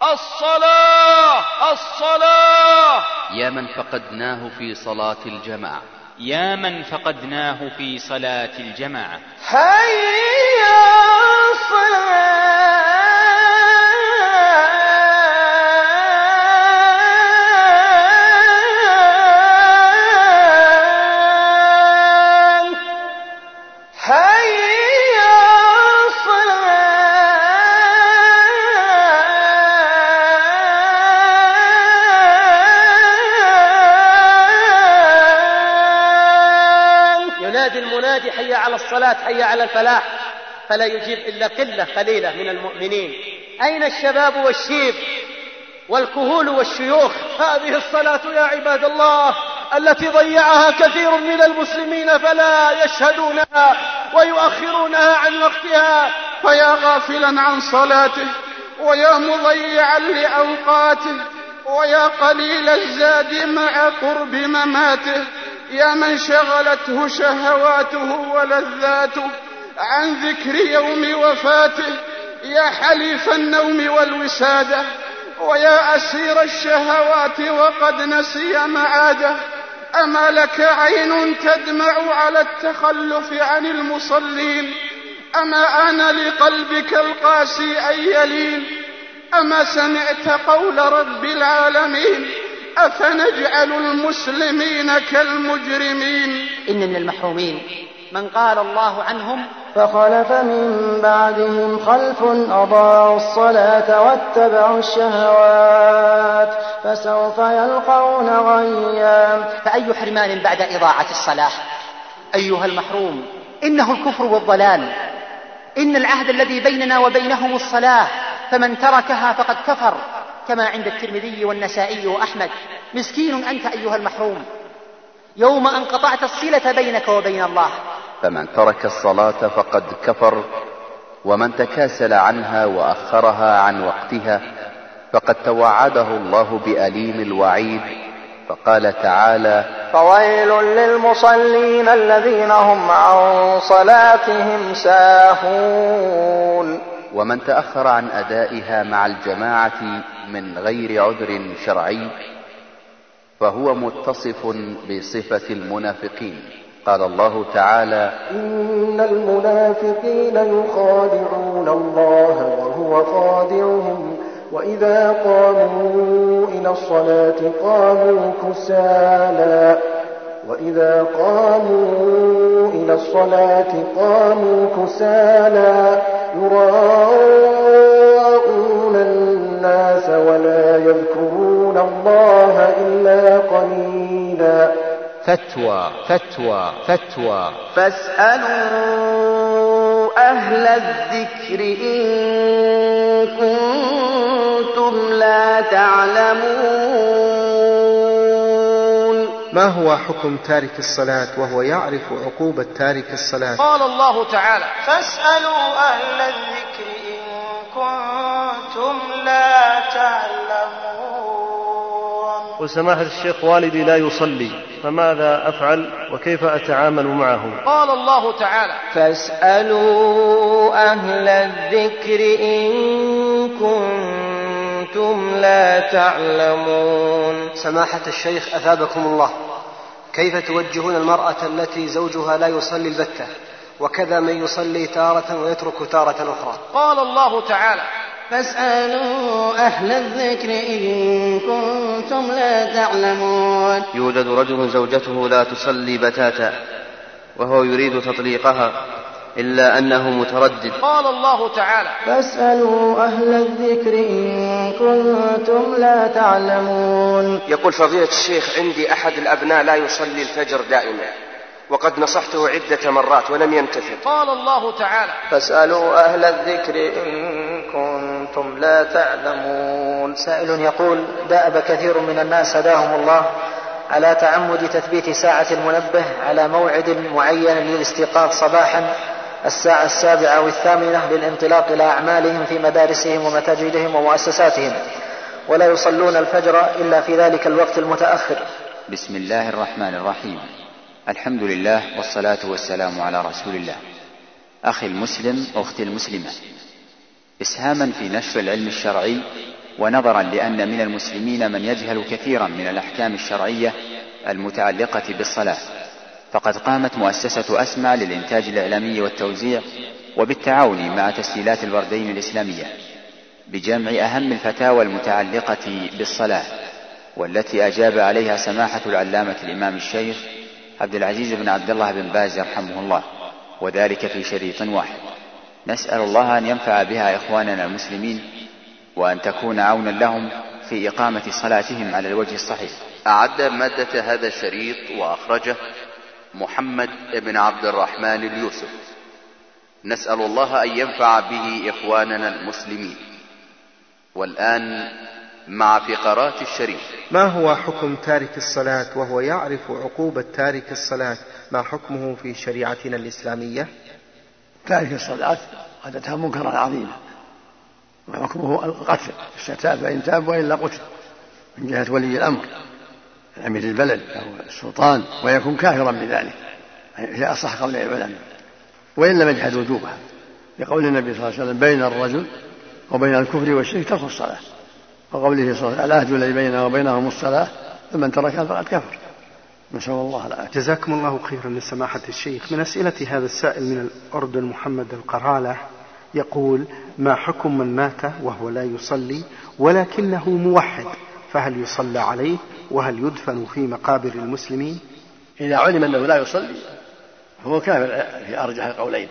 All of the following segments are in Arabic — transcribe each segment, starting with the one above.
الصلاة الصلاة. يا من فقدناه في صلاة الجماعة، يا من فقدناه في صلاة الجماعة. هيا الصلاة المنادي حي على الصلاة حي على الفلاح، فلا يجيب إلا قلة قليلة من المؤمنين. أين الشباب والشيب والكهول والشيوخ؟ هذه الصلاة يا عباد الله التي ضيعها كثير من المسلمين فلا يشهدونها ويؤخرونها عن وقتها. فيا غافلا عن صلاته، ويا مضيعا لأوقاته، ويا قليل الزاد مع قرب مماته، يا من شغلته شهواته ولذاته عن ذكر يوم وفاته، يا حليف النوم والوسادة، ويا أسير الشهوات وقد نسي معاده. أما لك عين تدمع على التخلف عن المصلين؟ أما آن لقلبك القاسي أن يلين؟ أما سمعت قول رب العالمين أفنجعل المسلمين كالمجرمين؟ إن من المحرومين من قال الله عنهم فخلف من بعدهم خلف أضاعوا الصلاة واتبعوا الشهوات فسوف يلقون غيا. فأي حرمان بعد إضاعة الصلاة أيها المحروم؟ إنه الكفر والضلال. إن العهد الذي بيننا وبينهم الصلاة، فمن تركها فقد كفر، كما عند الترمذي والنسائي وأحمد. مسكين أنت أيها المحروم يوم أن قطعت الصلة بينك وبين الله. فمن ترك الصلاة فقد كفر، ومن تكاسل عنها وأخرها عن وقتها فقد توعده الله بأليم الوعيد. فقال تعالى: فويل للمصلين الذين هم عن صلاتهم ساهون. ومن تأخر عن أدائها مع الجماعة من غير عذر شرعي فهو متصف بصفة المنافقين. قال الله تعالى: إن المنافقين يخادعون الله وهو خادعهم وإذا قاموا إلى الصلاة قاموا كسالى وإذا قاموا إلى الصلاة قاموا كسالى يراءون الناس ولا يذكرون الله إلا قليلا. فتوى فتوى فتوى. فاسألوا أهل الذكر إن كنتم لا تعلمون. ما هو حكم تارك الصلاة وهو يعرف عقوبة تارك الصلاة؟ قال الله تعالى: فاسألوا أهل الذكر إن كنتم لا تعلمون. وسماحة الشيخ والدي لا يصلي، فماذا أفعل وكيف أتعامل معه؟ قال الله تعالى: فاسألوا أهل الذكر إن كنتم لا تعلمون. سماحة الشيخ أثابكم الله، كيف توجهون المرأة التي زوجها لا يصلي البتة، وكذا من يصلي تارة ويترك تارة أخرى؟ قال الله تعالى: فاسألوا أهل الذكر إن كنتم لا تعلمون. يوجد رجل زوجته لا تصلي بتاتا وهو يريد تطليقها إلا أنه متردد. قال الله تعالى: فاسألوا أهل الذكر إن كنتم لا تعلمون. يقول فضيلة الشيخ: عندي أحد الأبناء لا يصلي الفجر دائما، وقد نصحته عدة مرات ولم ينتفع. قال الله تعالى: فاسألوا أهل الذكر إن كنتم لا تعلمون. سائل يقول: دأب كثير من الناس هداهم الله على تعمد تثبيت ساعة المنبه على موعد معين للاستيقاظ صباحا الساعة 7 أو 8 للانطلاق إلى أعمالهم في مدارسهم ومتاجرهم ومؤسساتهم، ولا يصلون الفجر إلا في ذلك الوقت المتأخر. بسم الله الرحمن الرحيم. الحمد لله والصلاة والسلام على رسول الله. أخي المسلم، أختي المسلمة، إسهاما في نشر العلم الشرعي ونظرا لأن من المسلمين من يجهل كثيرا من الأحكام الشرعية المتعلقة بالصلاة، فقد قامت مؤسسة أسمع للإنتاج الإعلامي والتوزيع وبالتعاون مع تسجيلات الوردين الإسلامية بجمع أهم الفتاوى المتعلقة بالصلاة، والتي أجاب عليها سماحة العلامة الإمام الشيخ عبد العزيز بن عبد الله بن باز رحمه الله، وذلك في شريط واحد. نسأل الله أن ينفع بها إخواننا المسلمين، وأن تكون عونا لهم في إقامة صلاتهم على الوجه الصحيح. أعد مادة هذا الشريط وأخرجه محمد بن عبد الرحمن اليوسف. نسأل الله أن ينفع به إخواننا المسلمين. والآن مع فقرات الشريط. ما هو حكم تارك الصلاة وهو يعرف عقوبة تارك الصلاة؟ ما حكمه في شريعتنا الإسلامية؟ تارك الصلاة عادتها منكرا عظيما، وحكمه القتل الشتات، فإن تاب وإلا قتل من جهة ولي الأمر أمير البلد أو السلطان، ويكون كافرا بذلك في أصح قول العلماء، وإن لم يجحد وجوبها، لقول النبي صلى الله عليه وسلم: بين الرجل وبين الكفر والشرك ترك الصلاة، وقوله صلى الله عليه وسلم: العهد الذي بيننا وبينهم الصلاة فمن تركها فقد كفر. نسأل الله العافية. جزاكم الله خيرا لسماحة الشيخ. من أسئلة هذا السائل من الأردن محمد القرالة يقول: ما حكم من مات وهو لا يصلي ولكنه موحد، فهل يصلى عليه وهل يدفن في مقابر المسلمين؟ إذا علم أنه لا يصلي فهو كافر في أرجح القولين،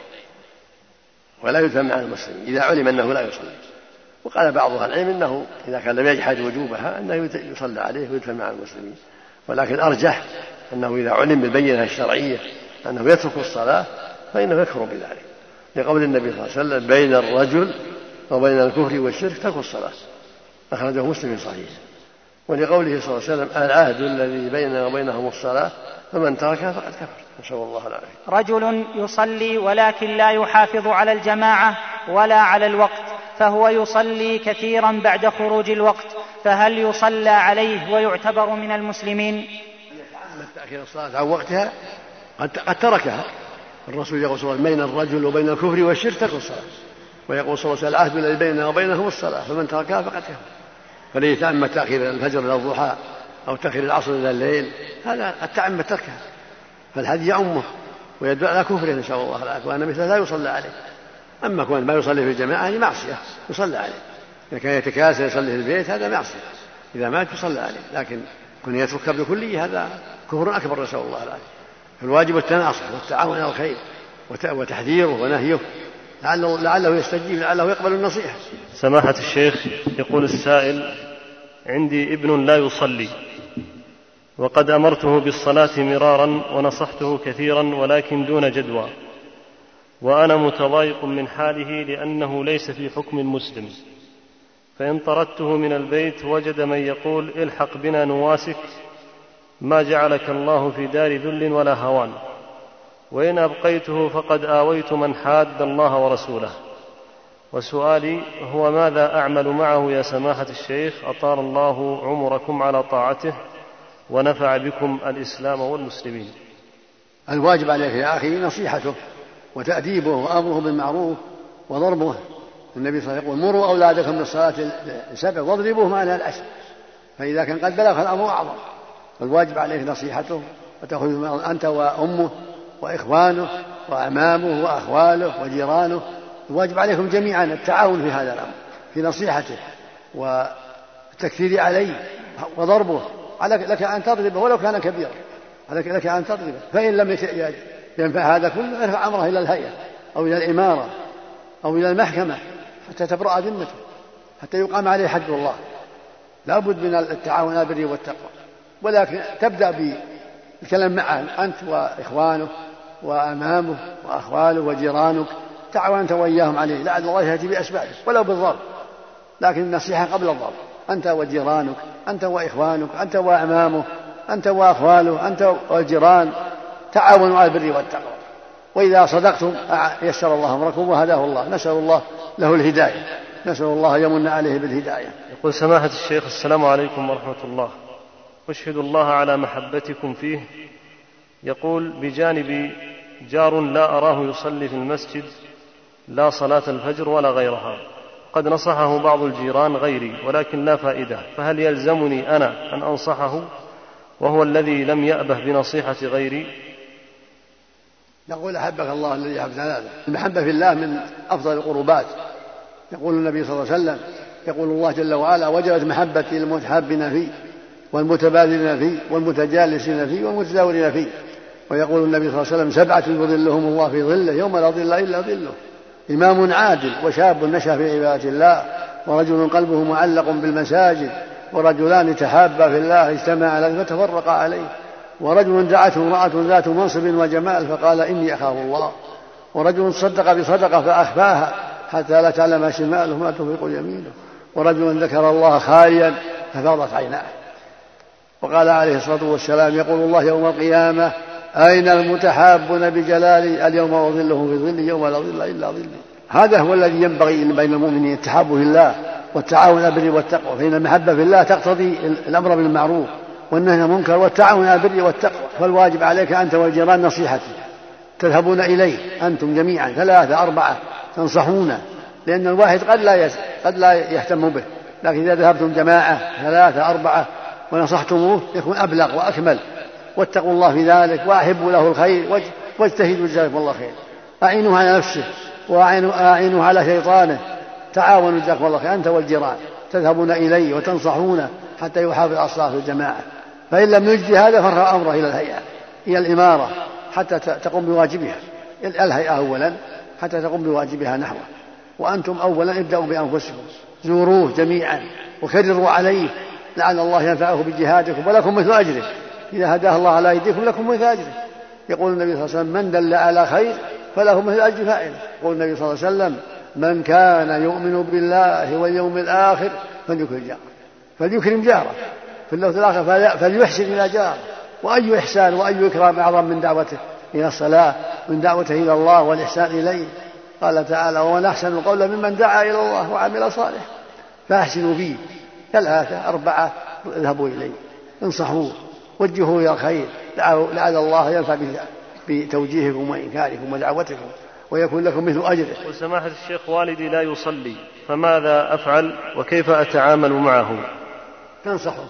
ولا يدفن مع المسلمين إذا علم أنه لا يصلي. وقال بعض أهل العلم إنه إذا كان لم يجحد وجوبها أنه يصلى عليه ويدفن مع المسلمين، ولكن أرجح أنه إذا علم بالبينة الشرعية أنه يترك الصلاة فإنه يكفر بذلك، لقول النبي صلى الله عليه وسلم: بين الرجل وبين الكفر والشرك ترك الصلاة، أخرجه مسلم صحيح. ولقوله صلى الله عليه وسلم: العهد الذي بيننا وبينهم الصلاة فمن تركها فقد كفر. نسأل الله العافية. رجل يصلي ولكن لا يحافظ على الجماعة ولا على الوقت، فهو يصلي كثيرا بعد خروج الوقت، فهل يصلى عليه ويعتبر من المسلمين؟ يتعمد تأخير الصلاة عن وقتها قد تركها. الرسول يقول صلى الله عليه وسلم: بين الرجل وبين الكفر والشرك ترك الصلاة، ويقول صلى الله عليه وسلم: العهد الذي بيننا وبينهم الصلاة فمن تركها فقد كفر. فلن يتعمد تأخير الفجر إلى الضحى أو تأخير العصر إلى الليل، هذا قد تعمد تركها، فالحديث يعمه ويدل على كفره نسأل الله العافية، وأن مثله لا يصلى عليه. أما كون ما يصلي في الجماعة هذه معصية يصلى عليه، إذا كان يتكاسل يصلي في البيت هذا معصية، إذا مات يصلى عليه، لكن كن يترك بكلية هذا كفر أكبر نسأل الله العافية. فالواجب التناصح والتعاون على الخير وتحذيره ونهيه لعله يستجيب، لعله يقبل النصيحة. سماحة الشيخ، يقول السائل: عندي ابن لا يصلي وقد أمرته بالصلاة مرارا ونصحته كثيرا ولكن دون جدوى، وأنا متضايق من حاله لأنه ليس في حكم المسلم، فإن طردته من البيت وجد من يقول: الحق بنا نواسك، ما جعلك الله في دار ذل ولا هوان، وإن أبقيته فقد آويت من حاد الله ورسوله. وسؤالي هو: ماذا أعمل معه يا سماحة الشيخ؟ أطال الله عمركم على طاعته ونفع بكم الإسلام والمسلمين. الواجب عليك يا أخي نصيحته وتأديبه وأمره بالمعروف وضربه. النبي صلى الله عليه وسلم يقول: مروا أولادكم بالصلاة ل7 واضربوهم عنها ل10، فإذا كان قد بلغ الأمر أعظم. الواجب عليك نصيحته وتأخذ أنت وأمه وإخوانه وأعمامه وأخواله وجيرانه. الواجب عليكم جميعا التعاون في هذا الأمر، في نصيحته والتكثير عليه وضربه. لك أن تضربه ولو كان كبيرا، لك أن تضربه، فإن لم ينفع هذا كله ارفع أمره إلى الهيئة أو إلى الإمارة أو إلى المحكمة حتى تبرأ ذمته، حتى يقام عليه حد الله. لا بد من التعاون على البر والتقوى، ولكن تبدأ بالكلام معه أنت وإخوانه وأمامه وأخواله وجيرانك، تعاون أنت وإياهم عليه، لعل الله يهدي بأسبابه ولو بالضرب، لكن النصيحة قبل الضرب. أنت وجيرانك، أنت وإخوانك، أنت وأمامه، أنت وأخواله، أنت والجيران، تعاونوا على البر والتقوى، وإذا صدقتم يسر الله أمركم وهداه الله. نسأل الله له الهداية، نسأل الله يمن عليه بالهداية. يقول سماحة الشيخ: السلام عليكم ورحمة الله، أشهد الله على محبتكم فيه. يقول: بجانبي جار لا أراه يصلي في المسجد لا صلاة الفجر ولا غيرها، قد نصحه بعض الجيران غيري ولكن لا فائدة، فهل يلزمني أنا أن أنصحه وهو الذي لم يأبه بنصيحة غيري؟ نقول أحبك الله الذي أحببتنا. المحبة في الله من أفضل القربات. يقول النبي صلى الله عليه وسلم، يقول الله جل وعلا: وجبت محبتي للمتحابين فيه والمتبادلين فيه والمتجالسين فيه والمتزاورين فيه. ويقول النبي صلى الله عليه وسلم: 7 يظلهم الله في ظله يوم لا ظل إلا ظله: إمام عادل، وشاب نشأ في عبادة الله، ورجل قلبه معلق بالمساجد، ورجلان تحابا في الله اجتمعا عليه فتفرقا عليه، ورجل دعته امرأة ذات منصب وجمال فقال: إني أخاف الله، ورجل صدق بصدقة فأخفاها حتى لا تعلم شماله ما تنفق يمينه، ورجل ذكر الله خاليا ففاضت عيناه. وقال عليه الصلاة والسلام: يقول الله يوم القيامة: أين المتحابون بجلالي؟ اليوم أظلهم في ظلي يوم لا ظل إلا ظلي. هذا هو الذي ينبغي بين المؤمنين: التحاب في الله والتعاون على البر والتقوى، فإن المحبة في الله تقتضي الأمر بالمعروف والنهي عن المنكر والتعاون على البر والتقوى. فالواجب عليك أنت والجيران نصيحته، تذهبون إليه أنتم جميعا 3 4 تنصحونه، لأن الواحد قد لا يهتم به، لكن إذا ذهبتم جماعة 3 4 ونصحتموه يكون أبلغ وأكمل. واتقوا الله في ذلك وأحبوا له الخير واجتهدوا جزاكم الله خير. أعينوه على نفسه وأعينوه على شيطانه، تعاونوا جزاكم الله خير أنت والجيران، تذهبون إليه وتنصحونه حتى يحافظ على الصلاة في الجماعة. فإن لم يجد هذا فرفع أمره إلى الهيئة، إلى الإمارة حتى تقوم بواجبها، الهيئة أولا حتى تقوم بواجبها نحوه. وأنتم أولا ابدأوا بأنفسكم، زوروه جميعا وكرروا عليه لعل الله ينفعه بجهادكم ولكم مثل أجره، إذا هداه الله على أيديكم لكم مثل أجره. يقول النبي صلى الله عليه وسلم: من دل على خير فله مثل أجر فاعله. يقول النبي صلى الله عليه وسلم: من كان يؤمن بالله واليوم الآخر فليكرم جاره، في اللفظ الآخر فليحسن إلى جاره. وأي إحسان وأي إكرام أعظم من دعوته إلى الصلاة، من دعوته إلى الله والإحسان إليه. قال تعالى: ومن أحسن قولا ممن دعا إلى الله وعمل صالحا. فأحسنوا فيه 3 4 اذهبوا إليه، انصحوه، وجهوا إلى الخير، لعل الله ينفع بتوجيهكم وإنكاركم ودعوتكم ويكون لكم مثل أجره. وسماحة الشيخ والدي لا يصلي، فماذا أفعل وكيف أتعامل معه؟ تنصحه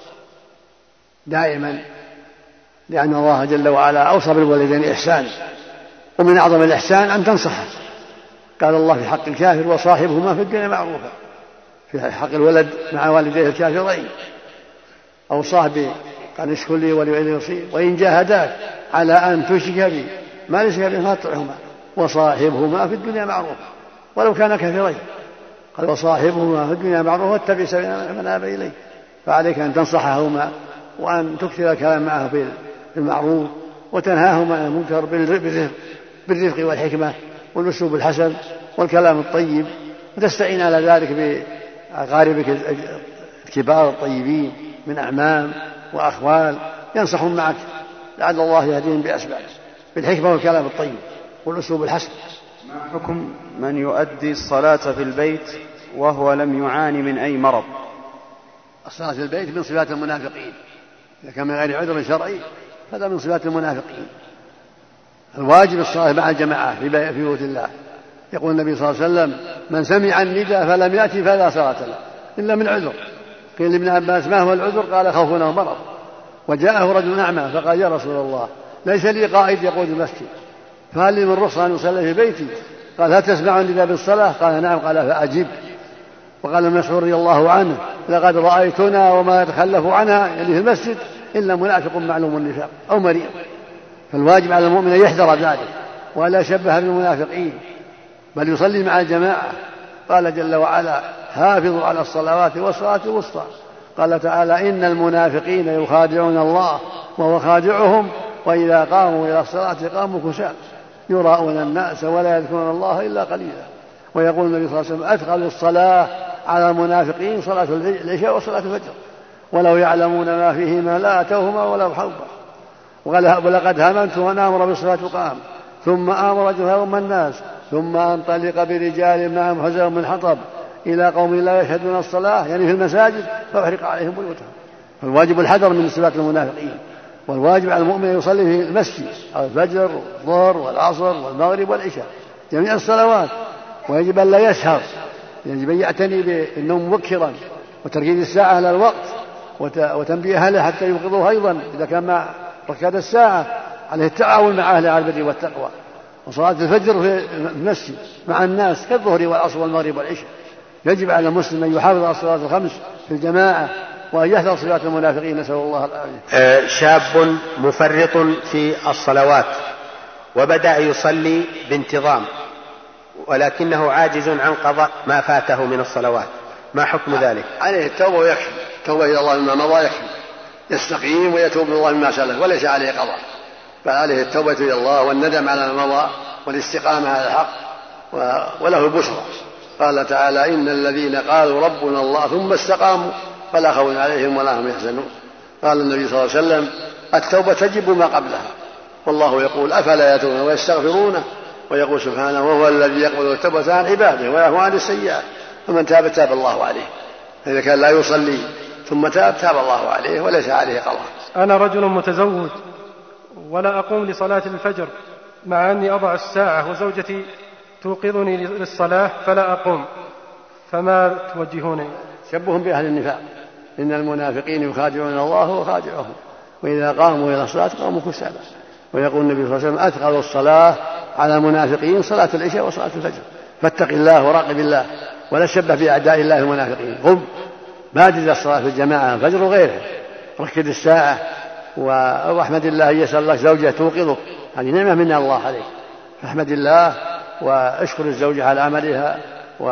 دائما، لأن الله جل وعلا أوصى بالوالدين إحسان، ومن أعظم الإحسان أن تنصحه. قال الله في حق الكافر: وصاحبهما في الدنيا معروفا. في حق الولد مع والديه الكافرين أوصاه قال: اشكر لي ولوالديك نصير، وإن جاهداك على أن تشرك بي ما ليس بك فلا تطعهما، وصاحبهما في الدنيا معروفا ولو كان كافرين. قال: وصاحبهما في الدنيا معروفا واتبع سبيل من أناب إليه. فعليك أن تنصحهما وأن تكثر الكلام معه بالمعروف، وتنهاهما عن المنكر بالرفق والحكمة والأسلوب الحسن والكلام الطيب، وتستعين على ذلك بأقاربك الكبار الطيبين من أعمام وأخوال ينصحون معك، لعل الله يهديهم بأسباب بالحكمة والكلام الطيب والأسلوب الحسن. ما حكم من يؤدي الصلاة في البيت وهو لم يعاني من أي مرض؟ الصلاة في البيت من صفات المنافقين، إذا كان من غير عذر شرعي هذا من صفات المنافقين. الواجب الصلاة مع الجماعة في بيوت الله. يقول النبي صلى الله عليه وسلم: من سمع النداء فلم يأتي فلا صلاة له إلا من عذر. قيل لابن عباس: ما هو العذر؟ قال: خوفنا ومرض. وجاءه رجل أعمى فقال: يا رسول الله، ليس لي قائد يقود المسجد، فهل لي من رخصة أن أصلي في بيتي؟ قال: هل تسمع النداء بالصلاة؟ قال: نعم. قال: فأجب. وقال ابن مسعود رضي الله عنه: لقد رأيتنا وما يتخلف عنها، يعني في المسجد، إلا منافق معلوم النفاق أو مريض. فالواجب على المؤمن أن يحذر ذلك ولا يشبه بالمنافقين، بل يصلي مع الجماعة. قال جل وعلا: حافظوا على الصلوات والصلاة الوسطى. قال تعالى: إن المنافقين يخادعون الله وهو خادعهم وإذا قاموا إلى الصلاة قاموا كسالى يراءون الناس ولا يذكرون الله إلا قليلا. ويقول النبي صلى الله عليه وسلم: أثقل الصلاة على المنافقين صلاة العشاء وصلاة الفجر، ولو يعلمون ما فيهما لا أتوهما ولو حوبا. ولقد هممت أن آمر بالصلاة تقام ثم آمر جهرهم الناس ثم أنطلق برجال معهم حزم من حطب إلى قوم لا يشهدون الصلاة، يعني في المساجد، فأحرق عليهم بيوتهم. فالواجب الحذر من صفات المنافقين، والواجب على المؤمن يصلي في المسجد الفجر والظهر والعصر والمغرب والعشاء، جميع الصلوات، ويجب أن لا يسهر يجب أن يعتني بالنوم مبكرا وتركيز الساعة على الوقت وتنبيه أهله حتى يوقظوه أيضا إذا كان مع ركعة الساعة، عليه التعاون مع أهله على البر والتقوى. وصلاة الفجر في المسجد مع الناس كالظهر والعصر والمغرب والعشاء. يجب على المسلم أن يحافظ على الصلاة الخمس في الجماعة وأن يحذر صلاة المنافقين، نسأل الله العافية. شاب مفرط في الصلوات وبدأ يصلي بانتظام ولكنه عاجز عن قضاء ما فاته من الصلوات، ما حكم ذلك؟ عليه التوبة ويكفي، التوبة إلى الله مما مضى يكفي، يستقيم ويتوب إلى الله مما سلف وليس عليه قضاء، فعليه التوبة إلى الله والندم على ما مضى والاستقامة على الحق وله البشرى. قال تعالى: إن الذين قالوا ربنا الله ثم استقاموا فلا خوف عليهم ولا هم يحزنون. قال النبي صلى الله عليه وسلم: التوبة تجب ما قبلها، والله يقول: أفلا يتوبون ويستغفرونه، ويقول سبحانه: وهو الذي يقبل التوبة عن عباده ويعفو عن السيئات، فمن تاب تاب الله عليه. إذا كان لا يصلي ثم تاب الله عليه وليس عليه قضاء. أنا رجل متزوج ولا أقوم لصلاة الفجر مع أني أضع الساعة وزوجتي توقظني للصلاة فلا أقوم، فما توجهوني؟ شبههم بأهل النفاق، إن المنافقين يخادعون الله وخادعهم، وإذا قاموا إلى الصلاة قاموا كسالى. ويقول النبي صلى الله عليه وسلم: أثقل الصلاة على المنافقين صلاة العشاء وصلاة الفجر، فاتق الله وراقب الله ولا تشبه بأعداء الله المنافقين. قم بادر الصلاة في الجماعة الفجر وغيرها، ركد الساعة واحمد الله أن يسأل لك زوجة توقظك، هذه نعمة من الله عليك، فاحمد الله واشكر الزوجة على عملها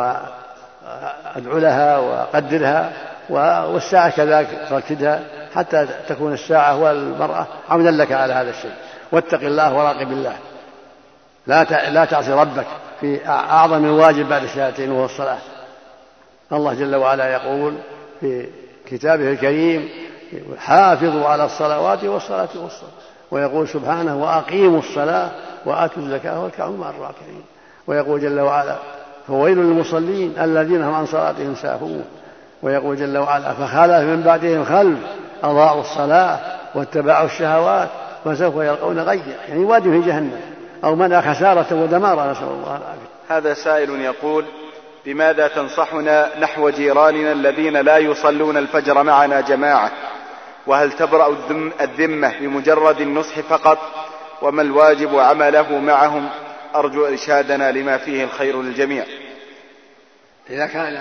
وادعو لها وقدرها، والساعة كذلك ركدها حتى تكون الساعة والمرأة عونا لك على هذا الشيء. واتق الله وراقب الله، لا تعصي ربك في أعظم الواجب بعد الشهادتين وهو الصلاة. الله جل وعلا يقول في كتابه الكريم: حافظوا على الصلوات والصلاة والصلاة، ويقول سبحانه: وأقيموا الصلاة وآتوا الزكاة واركعوا مع الراكعين. ويقول جل وعلا: فويل للمصلين الذين هم عن صلاتهم ساهون. ويقول جل وعلا: فخلف من بعدهم خلف أضاعوا الصلاة واتبعوا الشهوات فسوف يلقون غيا، يعني وادي في جهنم أو منع خسارة ودمارا، نسأل الله العافية. هذا سائل يقول: بماذا تنصحنا نحو جيراننا الذين لا يصلون الفجر معنا جماعة؟ وهل تبرأ الذمة بمجرد النصح فقط؟ وما الواجب عمله معهم؟ أرجو إرشادنا لما فيه الخير للجميع. إذا كان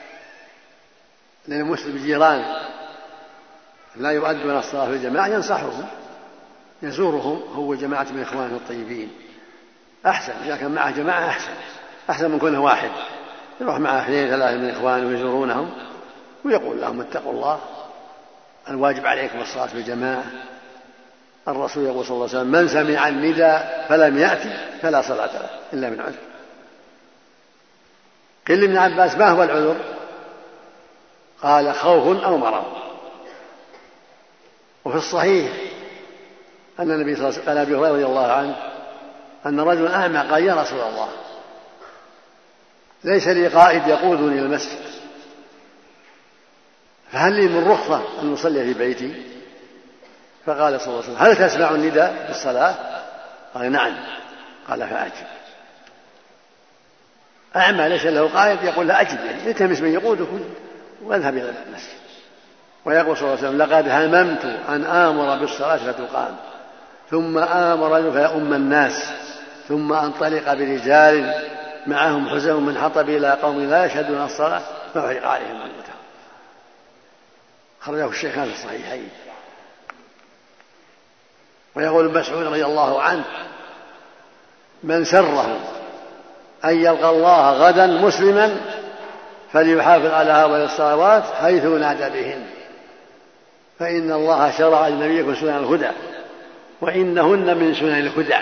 للمسلم جيران لا يؤدون الصلاة في الجماعة ينصحهم، يزورهم هو جماعة من إخوانه الطيبين أحسن. إذا كان معه جماعة أحسن من كونه واحد، يروح معه 2 3 من إخوانه ويزورونهم ويقول لهم: اتقوا الله، الواجب عليكم الصلاة في الجماعة. الرسول يقول صلى الله عليه وسلم: من سمع النداء فلم يأتي فلا صلاة له إلا من عذر. قيل لابن عباس: ما هو العذر؟ قال: خوف أو مرض. وفي الصحيح أن النبي صلى الله عليه وسلم قال أبي هريرة رضي الله عنه أن رجلا أعمى قال: يا رسول الله، ليس لي قائد يقودني إلى المسجد، فهل لي من رخصة أن نصلي في بيتي؟ فقال صلى الله عليه وسلم: هل تسمع النداء بالصلاة؟ قال: نعم. قال: فأجب. أعمى ليس له قائد يقول: لا أجب، يعني التمس من يقودك واذهب إلى المسجد. ويقول صلى الله عليه وسلم: لقد هممت أن آمر بالصلاة فتقام، ثم آمر رجل فيؤم الناس، ثم أنطلق برجال معهم حزم من حطب إلى قوم لا يشهدون الصلاة فأحرق عليهم بيوتهم. خرجه الشيخان في الصحيحين. ويقول ابن مسعود رضي الله عنه: من سره أن يلقى الله غدا مسلما فليحافظ على هؤلاء الصلوات حيث نادى بهن، فإن الله شرع لنبيكم سنن الهدى وإنهن من سنن الهدى.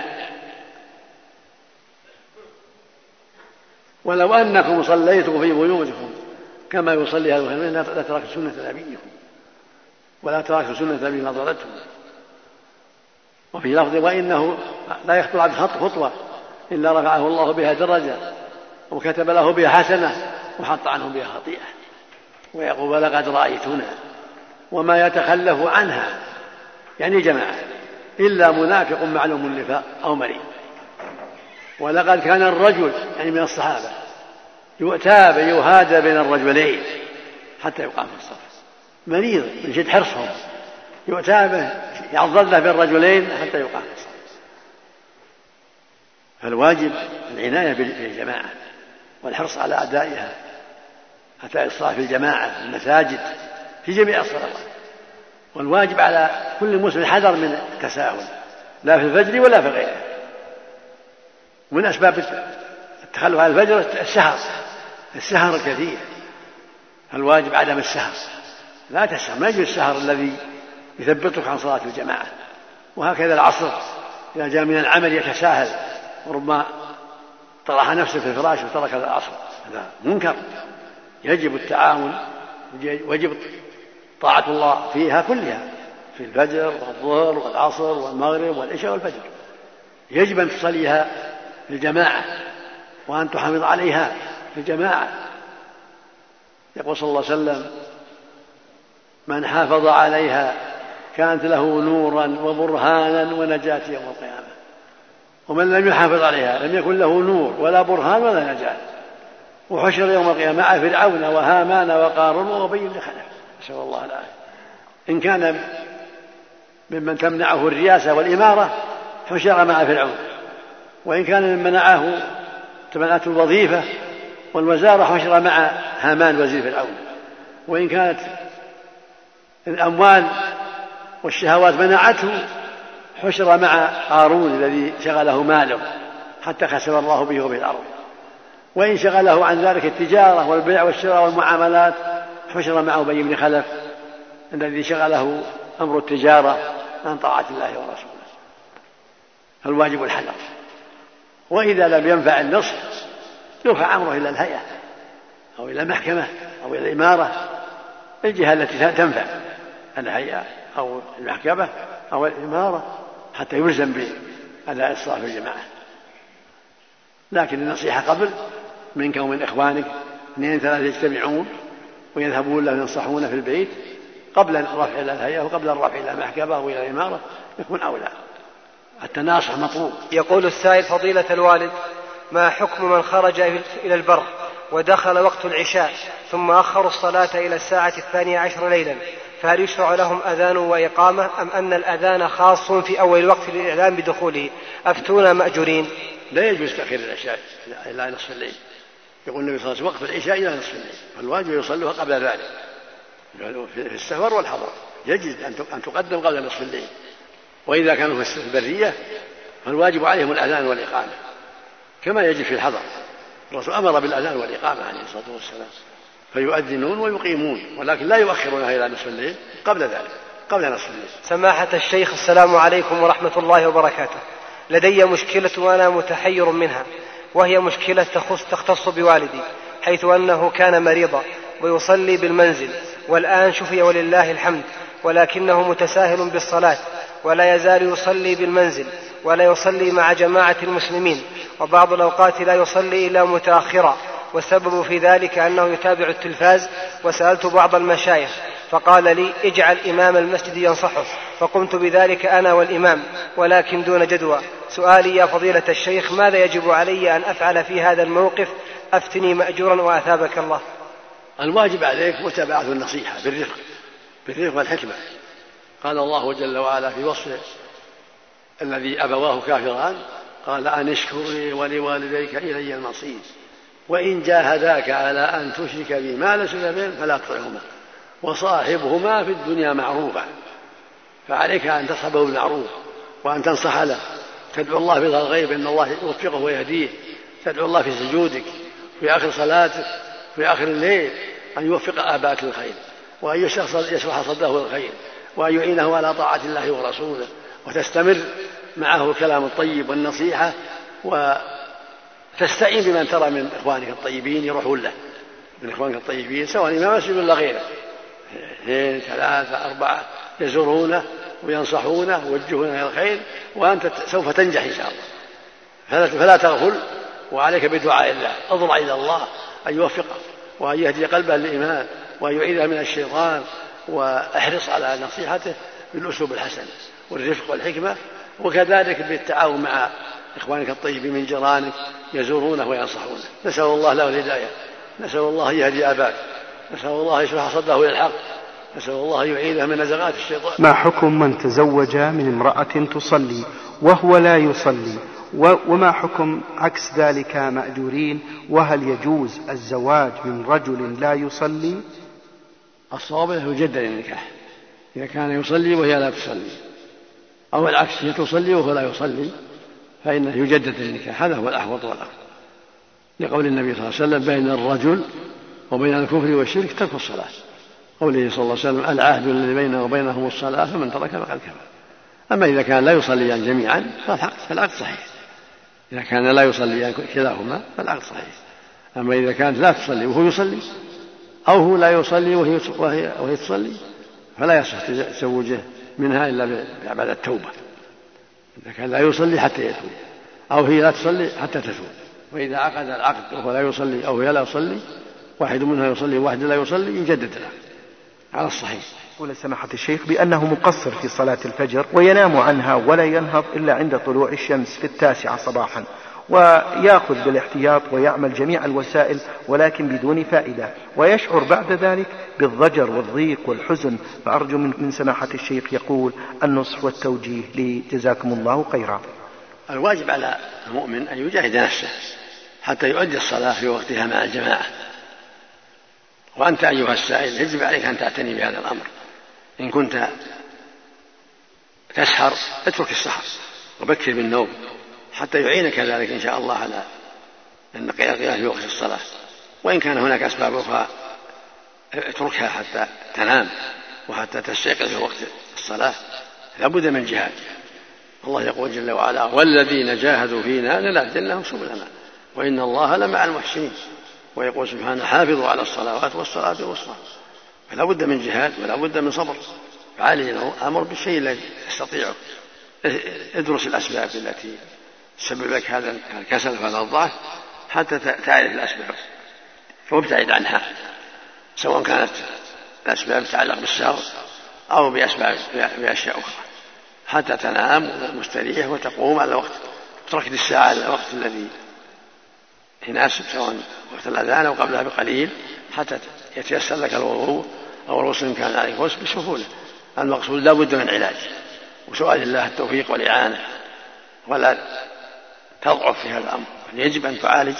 ولو أنكم صليتم في بيوتكم كما يصلي هذا المسلمين لتركت سنة نبيكم ولا تركت سنة نبي ما ضلتهم. وفي لفظ: وإنه لا يخطو عبد خطوة إلا رفعه الله بها درجة وكتب له بها حسنة وحط عنه بها خطيئة. ويقول: ولقد رأيتنا وما يتخلف عنها، يعني جماعة، إلا منافق معلوم النفاق أو مريض. ولقد كان الرجل، يعني من الصحابة، يؤتى يهادى بين الرجلين حتى يقام في الصف، مريض من شد حرصهم يؤتى به يعضل له بين الرجلين حتى يقام في الصف. فالواجب العناية بالجماعة والحرص على أدائها حتى الصلاة في الجماعة في المساجد في جميع الصلوات. والواجب على كل مسلم الحذر من التساهل لا في الفجر ولا في غيره. من أسباب التخلف عن الفجر السهر الكثير، فالواجب عدم السهر، لا تسهر، ما يجوز السهر الذي يثبتك عن صلاة الجماعة. وهكذا العصر إذا جاء من العمل يتساهل وربما طرح نفسه في الفراش وترك العصر، هذا منكر. يجب التعاون، ويجب طاعة الله فيها كلها، في الفجر والظهر والعصر والمغرب والعشاء والفجر، يجب أن تصليها في الجماعة وأن تحافظ عليها في الجماعة. يقول صلى الله عليه وسلم: من حافظ عليها كانت له نورا وبرهانا ونجاة يوم القيامة، ومن لم يحافظ عليها لم يكن له نور ولا برهان ولا نجاة، وحشر يوم القيامة مع فرعون وهامان وقارون وأبي بن خلف، نسأل الله العافية. إن كان ممن تمنعه الرياسة والإمارة حشر مع فرعون، وإن كان ممن تمنعته الوظيفة والوزارة حشر مع هامان وزير فرعون، وإن كانت الأموال والشهوات منعته حشر مع قارون الذي شغله ماله حتى خسر الله به وبه الأرض، وإن شغله عن ذلك التجارة والبيع والشراء والمعاملات حشر مع أبي بن خلف الذي شغله أمر التجارة عن طاعة الله ورسوله. فالواجب الحذر، وإذا لم ينفع النصح يرفع أمره إلى الهيئة أو إلى المحكمة أو إلى الإمارة، الجهة التي تنفع، الهيئة أو المحكمة أو الإمارة، حتى يلزم بأداء الصلاة في الجماعة. لكن النصيحة قبل منك ومن إخوانك 2 3 يجتمعون ويذهبون له ينصحون في البيت قبل الرفع إلى الهيئة وقبل الرفع إلى المحكمة أو إلى الإمارة يكون أولى. التناصح مطلوب. يقول السائل: فضيلة الوالد، ما حكم من خرج إلى البر ودخل وقت العشاء ثم أخروا الصلاة إلى الساعة 12 ليلا، فهل يشرع لهم أذان وإقامة أم أن الأذان خاص في أول الوقت للإعلام بدخوله؟ أفتونا مأجورين. لا يجوز تأخير العشاء إلى نصف الليل. يقول النبي صلى الله عليه وسلم: وقت العشاء إلى نصف الليل، فالواجب يصلها قبل ذلك في السفر والحضر، يجب أن تقدم قبل نصف الليل. وإذا كانوا في البرية فالواجب عليهم الأذان والإقامة كما يجب في الحضر. الرسول أمر بالأذان والإقامة عليه الصلاة والسلام، فيؤذنون ويقيمون، ولكن لا يؤخرونها إلى نصف الليل، قبل ذلك قبل نصف الليل. سماحة الشيخ، السلام عليكم ورحمة الله وبركاته. لدي مشكلة وأنا متحير منها، وهي مشكلة تختص بوالدي، حيث أنه كان مريضا ويصلي بالمنزل، والآن شفي ولله الحمد، ولكنه متساهل بالصلاة ولا يزال يصلي بالمنزل ولا يصلي مع جماعة المسلمين، وبعض الأوقات لا يصلي إلا متأخرا، والسبب في ذلك أنه يتابع التلفاز. وسألت بعض المشايخ فقال لي: اجعل إمام المسجد ينصحه، فقمت بذلك أنا والإمام ولكن دون جدوى. سؤالي يا فضيلة الشيخ: ماذا يجب علي أن أفعل في هذا الموقف؟ أفتني مأجورا وأثابك الله. الواجب عليك متابعة النصيحة بالرفق والحكمة. قال الله جل وعلا في وصف الذي أبواه كافران: قال أن اشكر لي ولوالديك إلي المصير وإن جاهداك على أن تشرك بي ما ليس لك به فلا تطعهما وصاحبهما في الدنيا معروفا. فعليك أن تصحبه بالمعروف وأن تنصح له، تدعو الله بظهر الغيب أن الله يوفقه ويهديه، تدعو الله في سجودك في آخر صلاتك في آخر الليل أن يوفق آباك للخير، وأن يشرح صدره للخير، وأن يعينه على طاعة الله ورسوله، وتستمر معه الكلام الطيب والنصيحة، وتستعين بمن ترى من إخوانك الطيبين يروحون له، من إخوانك الطيبين سواء إمام مسجد ولا غيره، 2 3 4 يزورونه وينصحونه ويوجهونه إلى الخير، وأنت سوف تنجح إن شاء الله. فلا تغفل، وعليك بدعاء الله، اضرع إلى الله أن يوفقه وأن يهدي قلبه للإيمان وأن يعيذه من الشيطان، واحرص على نصيحته بالأسلوب الحسن والرفق والحكمة، وكذلك بالتعاون مع إخوانك الطيبين من جيرانك يزورونه وينصحونه. نسأل الله له الهداية نسأل الله أن يهدي أباك، نسأل الله يشرح صدره إلى الحق، نسأل الله أن يعيده من نزغات الشيطان. ما حكم من تزوج من امرأة تصلي وهو لا يصلي، وما حكم عكس ذلك مأجورين، وهل يجوز الزواج من رجل لا يصلي؟ الصواب يجدد النكاح إذا كان يصلي وهي لا تصلي، أو العكس هي تصلي وهو لا يصلي فإنه يجدد النكاح، هذا هو الأحوط والأفضل، لقول النبي صلى الله عليه وسلم بين الرجل وبين الكفر والشرك ترك الصلاة، قوله صلى الله عليه وسلم العهد الذي بينه وبينهم الصلاة فمن ترك فقد كفر. أما إذا كان لا يصليان جميعا فالعقد صحيح، إذا كان لا يصليان كلاهما فالعقد صحيح. أما إذا كانت لا تصلي وهو يصلي، أو هو لا يصلي وهي تصلي، فلا يصح تزوجه منها إلا بعد التوبة، إذا كان لا يصلي حتى يتوب، أو هي لا تصلي حتى تتوب. وإذا عقد العقد وهو لا يصلي أو هي لا تصلي، واحد منها يصلي وواحد لا يصلي، يجدد العقد على الصحيح. قول سماحة الشيخ بأنه مقصر في صلاة الفجر وينام عنها ولا ينهض إلا عند طلوع الشمس في 9 صباحا، ويأخذ بالاحتياط ويعمل جميع الوسائل ولكن بدون فائدة، ويشعر بعد ذلك بالضجر والضيق والحزن، فأرجو من سماحة الشيخ يقول النصح والتوجيه لي جزاكم الله خيرا. الواجب على المؤمن أن يجاهد نفسه حتى يؤدي الصلاة في وقتها مع الجماعة، وأنت أيها السائل يجب عليك أن تعتني بهذا الأمر. إن كنت تسحر اترك السحر وبكر بالنوم حتى يعينك ذلك إن شاء الله على القيام في وقت الصلاة. وإن كان هناك أسباب أخرى اتركها حتى تنام وحتى تستيقظ في وقت الصلاة، لابد من جهاد. الله يقول جل وعلا والذين جاهدوا فينا لنهدينهم سبلنا وإن الله لمع المحسنين، ويقول سبحانه حافظوا على الصلوات والصلاة الوسطى. فلا بد من جهاد ولا بد من صبر، فعلي الأمر بالشيء الذي تستطيعه، ادرس الأسباب التي تسبب لك هذا الكسل وهذا الضعف حتى تعرف الأسباب وابتعد عنها، سواء كانت الأسباب تتعلق بالسهر أو بأشياء أخرى، حتى تنام مستريح وتقوم على وقت، تركت الساعة على الوقت الذي يناسب، سواء وقت الأذان أو قبلها بقليل، حتى يتيسر لك الوضوء أو الغسل إن كان عليك غسل بسهولة. المقصود لا بد من علاج وسؤال الله التوفيق والإعانة، ولا تضعف في هذا الأمر. يجب أن تعالج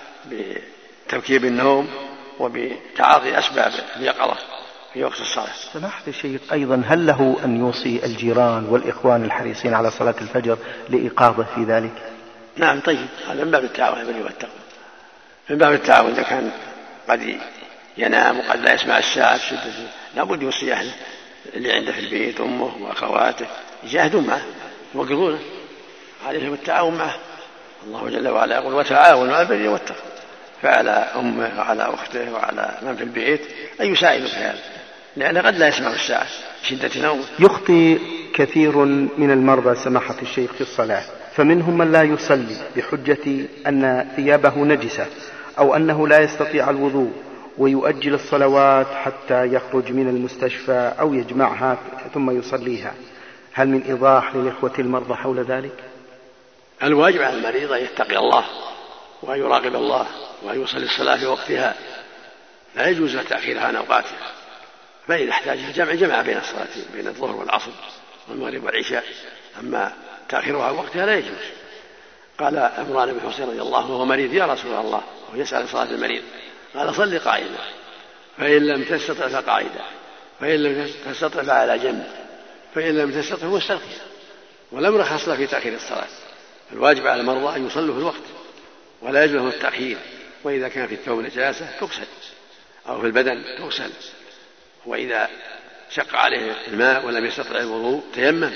بتركيب النوم وبتعاطي أسباب اليقظة في وقت الصلاة. سماحة الشيخ أيضا هل له أن يوصي الجيران والإخوان الحريصين على صلاة الفجر لإيقاظه في ذلك؟ نعم طيب، هذا من باب التعاون والتقوى، من باب التعاون. إذا كان قد ينام وقد لا يسمع الساعة لابد يوصي أهله اللي عنده في البيت أمه وأخواته يجاهدون معه يوقظونه، عليهم التعاون معه. الله جل وعلا يقول وتعاونوا على البر والتقوى، فعلى أمه وعلى أخته وعلى من في البيت أن يساعدوا في هذا، لأن قد لا يسمع الساعة شدة نومه. يخطي كثير من المرضى سماحة الشيخ في الصلاة، فمنهم من لا يصلي بحجة أن ثيابه نجسة أو أنه لا يستطيع الوضوء ويؤجل الصلوات حتى يخرج من المستشفى أو يجمعها ثم يصليها، هل من إيضاح للإخوة المرضى حول ذلك؟ الواجب على المريض أن يتقي الله وأن يراقب الله وأن يصلي الصلاة في وقتها، لا يجوز تأخيرها عن أوقاتها، فإذا احتاج الجمع جمع بين الصلاتين بين الظهر والعصر والمغرب والعشاء، أما تأخيرها عن وقتها لا يجوز. قال عمران بن حسين رضي الله عنه وهو مريض يا رسول الله وهو يسأل صلاة المريض، قال صل قائما فإن لم تستطع فقاعدا فإن لم تستطع فعلى جنب فإن لم تستطع مستلقيا، ولم يرخص له في تأخير الصلاة. الواجب على المرضى أن يصلوا في الوقت ولا يجوز لهم التأخير، وإذا كان في الثوب نجاسة تغسل أو في البدن تغسل، وإذا شق عليه الماء ولم يستطع الوضوء تيمم،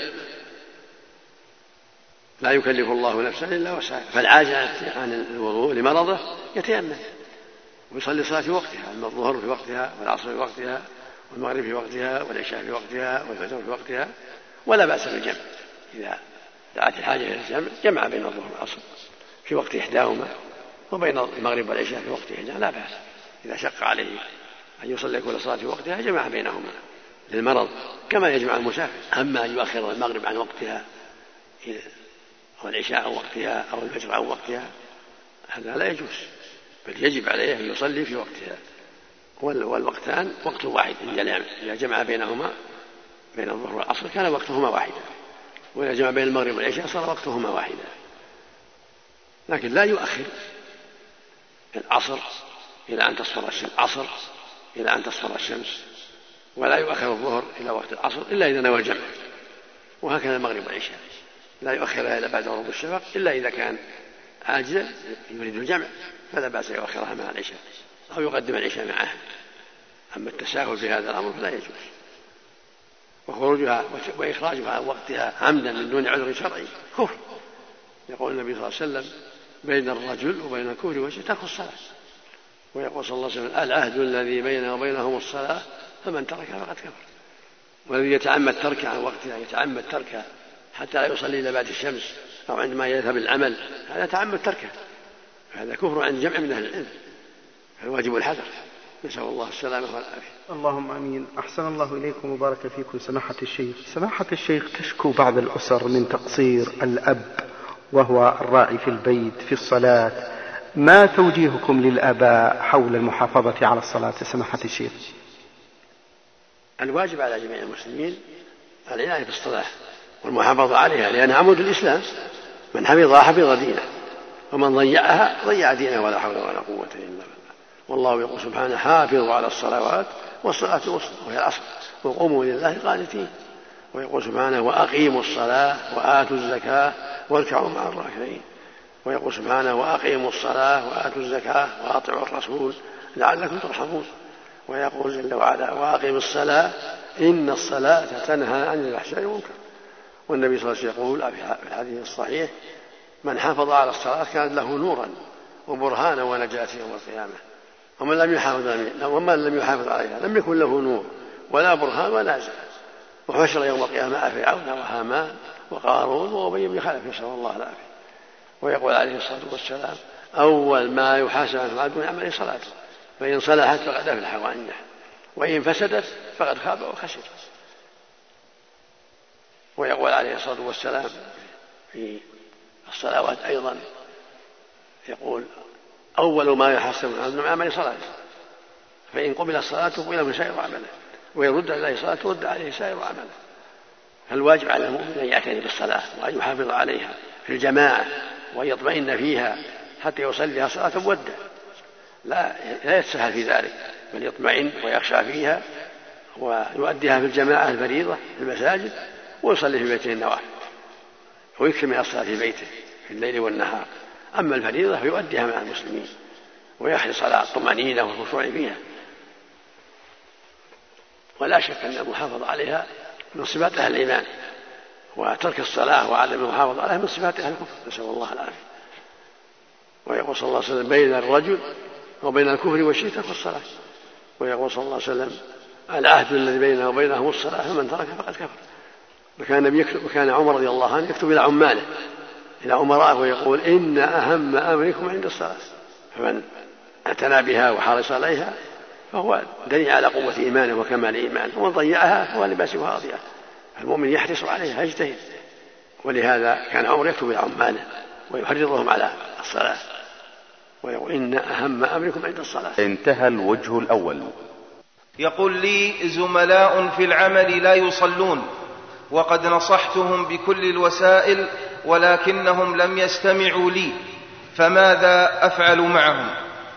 لا يكلف الله نفسا إلا وسعها، فالعاجز عن الوضوء لمرضه يتيمم ويصلي صلاة في وقتها، الظهر في وقتها والعصر في وقتها والمغرب في وقتها والعشاء في وقتها والفجر في وقتها، ولا بأس بالجمع إذا دعت الحاجة إلى الجمع، جمع بين الظهر والعصر في وقت إحداهما وبين المغرب والعشاء في وقت إحداهما لا بأس. إذا شق عليه أن يصلي كل صلاة في وقتها جمع بينهما للمرض كما يجمع المسافر. أما أن يؤخر المغرب عن وقتها أو العشاء عن وقتها أو الفجر عن وقتها هذا لا يجوز، بل يجب عليه أن يصلي في وقتها، والوقتان وقت واحد. إذا جمع بينهما بين الظهر والعصر كان وقتهما واحدا، وإذا جمع بين المغرب والعشاء صار وقتهما واحدا. لكن لا يؤخر العصر إلى أن تصفر الشمس، ولا يؤخر الظهر إلى وقت العصر إلا إذا نوى الجمع، وهكذا المغرب والعشاء لا يؤخرها إلا بعد غروب الشفق إلا إذا كان عاجزا يريد الجمع، فلا بأس يؤخرها مع العشاء أو يقدم العشاء معها. أما التساهل في هذا الأمر فلا يجوز، وخروجها وإخراجها عن وقتها عمدا من دون عذر شرعي كفر. يقول النبي صلى الله عليه وسلم: بين الرجل وبين الكفر والشرك ترك الصلاة. ويقول صلى الله عليه وسلم: العهد الذي بيننا وبينهم الصلاة فمن تركها فقد كفر. والذي يتعمد تركها عن وقتها، يتعمد تركها حتى لا يصلي إلا بعد الشمس أو عندما يذهب العمل، هذا تعمد تركه، هذا كفر عند جمع من أهل العلم، فالواجب الحذر. نسأل الله السلامة والعافية. اللهم آمين. أحسن الله إليكم وبارك فيكم سماحة الشيخ. سماحة الشيخ، تشكو بعض الأسر من تقصير الأب وهو الراعي في البيت في الصلاة، ما توجيهكم للآباء حول المحافظة على الصلاة سماحة الشيخ؟ الواجب على جميع المسلمين العناية بالصلاة والمحافظة عليها، لأنها عمود الإسلام، من حفظها حفظ دينه، ومن ضيعها ضيع دينه، ولا حول ولا قوة إلا بالله. والله يقول سبحانه: حافظوا على الصلوات والصلاة الوسطى وهي العصر وقوموا لله قانتين. ويقول سبحانه: وأقيموا الصلاة وآتوا الزكاة واركعوا مع الراكعين. ويقول سبحانه: وأقيموا الصلاة وآتوا الزكاة وأطيعوا الرسول لعلكم ترحمون. ويقول جل وعلا: وأقيموا الصلاة إن الصلاة تنهى عن الفحشاء والمنكر. والنبي صلى الله عليه وسلم يقول في الحديث الصحيح: من حافظ على الصلاة كانت له نورا وبرهانا ونجاة يوم القيامة، ومن لم يحافظ عليها لم يكن له نور ولا برهان ولا زكاة. وحشر يوم القيامة فرعون وهامان وقارون وأبي بن خلف، نسأل الله العافية. ويقول عليه الصلاة والسلام: أول ما يحاسب عنه العبد من عمله صلاته، فإن صلحت فقد أفلح وأنجح، وإن فسدت فقد خاب وخسر. ويقول عليه الصلاة والسلام في الصلوات أيضا، يقول: أول ما يحاسب عنه من عمله صلاته، فإن قبل الصلاة قبل من سائر عمله، وإن رد عليه صلاة رد عليه سائر عمله. فالواجب على المؤمن أن يعتني بالصلاة وأن يحافظ عليها في الجماعة وأن يطمئن فيها حتى يصليها صلاة مودة، لا يتسهل في ذلك، بل يطمئن ويخشى فيها ويؤديها في الجماعة الفريضة في المساجد، ويصلي في بيته النوافل، ويكثر من الصلاة في بيته في الليل والنهار. أما الفريضة فيؤديها مع المسلمين ويحرص على الطمأنينة والخشوع فيها. ولا شك أن المحافظة عليها من صفات أهل الإيمان، وترك الصلاة وعدم المحافظة عليها من صفات أهل الكفر، نسأل الله العافية. ويقول صلى الله عليه وسلم: بين الرجل وبين الكفر والشرك ترك الصلاة. ويقول صلى الله عليه وسلم: العهد الذي بيننا وبينهم الصلاة فمن تركها فقد كفر. وكان عمر رضي الله عنه يكتب إلى عماله إلى أمرائه ويقول: إن أهم أمركم عند الصلاة، فمن اعتنى بها وحرص عليها فهو دليل على قوة إيمانه وكمال إيمانه، ومن ضيعها فهو لباس واضية. المؤمن يحرص عليها يجتهد، ولهذا كان عمر يكتب إلى عماله ويحرضهم على الصلاة ويقول: إن أهم أمركم عند الصلاة. انتهى الوجه الأول. يقول لي زملاء في العمل لا يصلون، وقد نصحتهم بكل الوسائل ولكنهم لم يستمعوا لي، فماذا أفعل معهم؟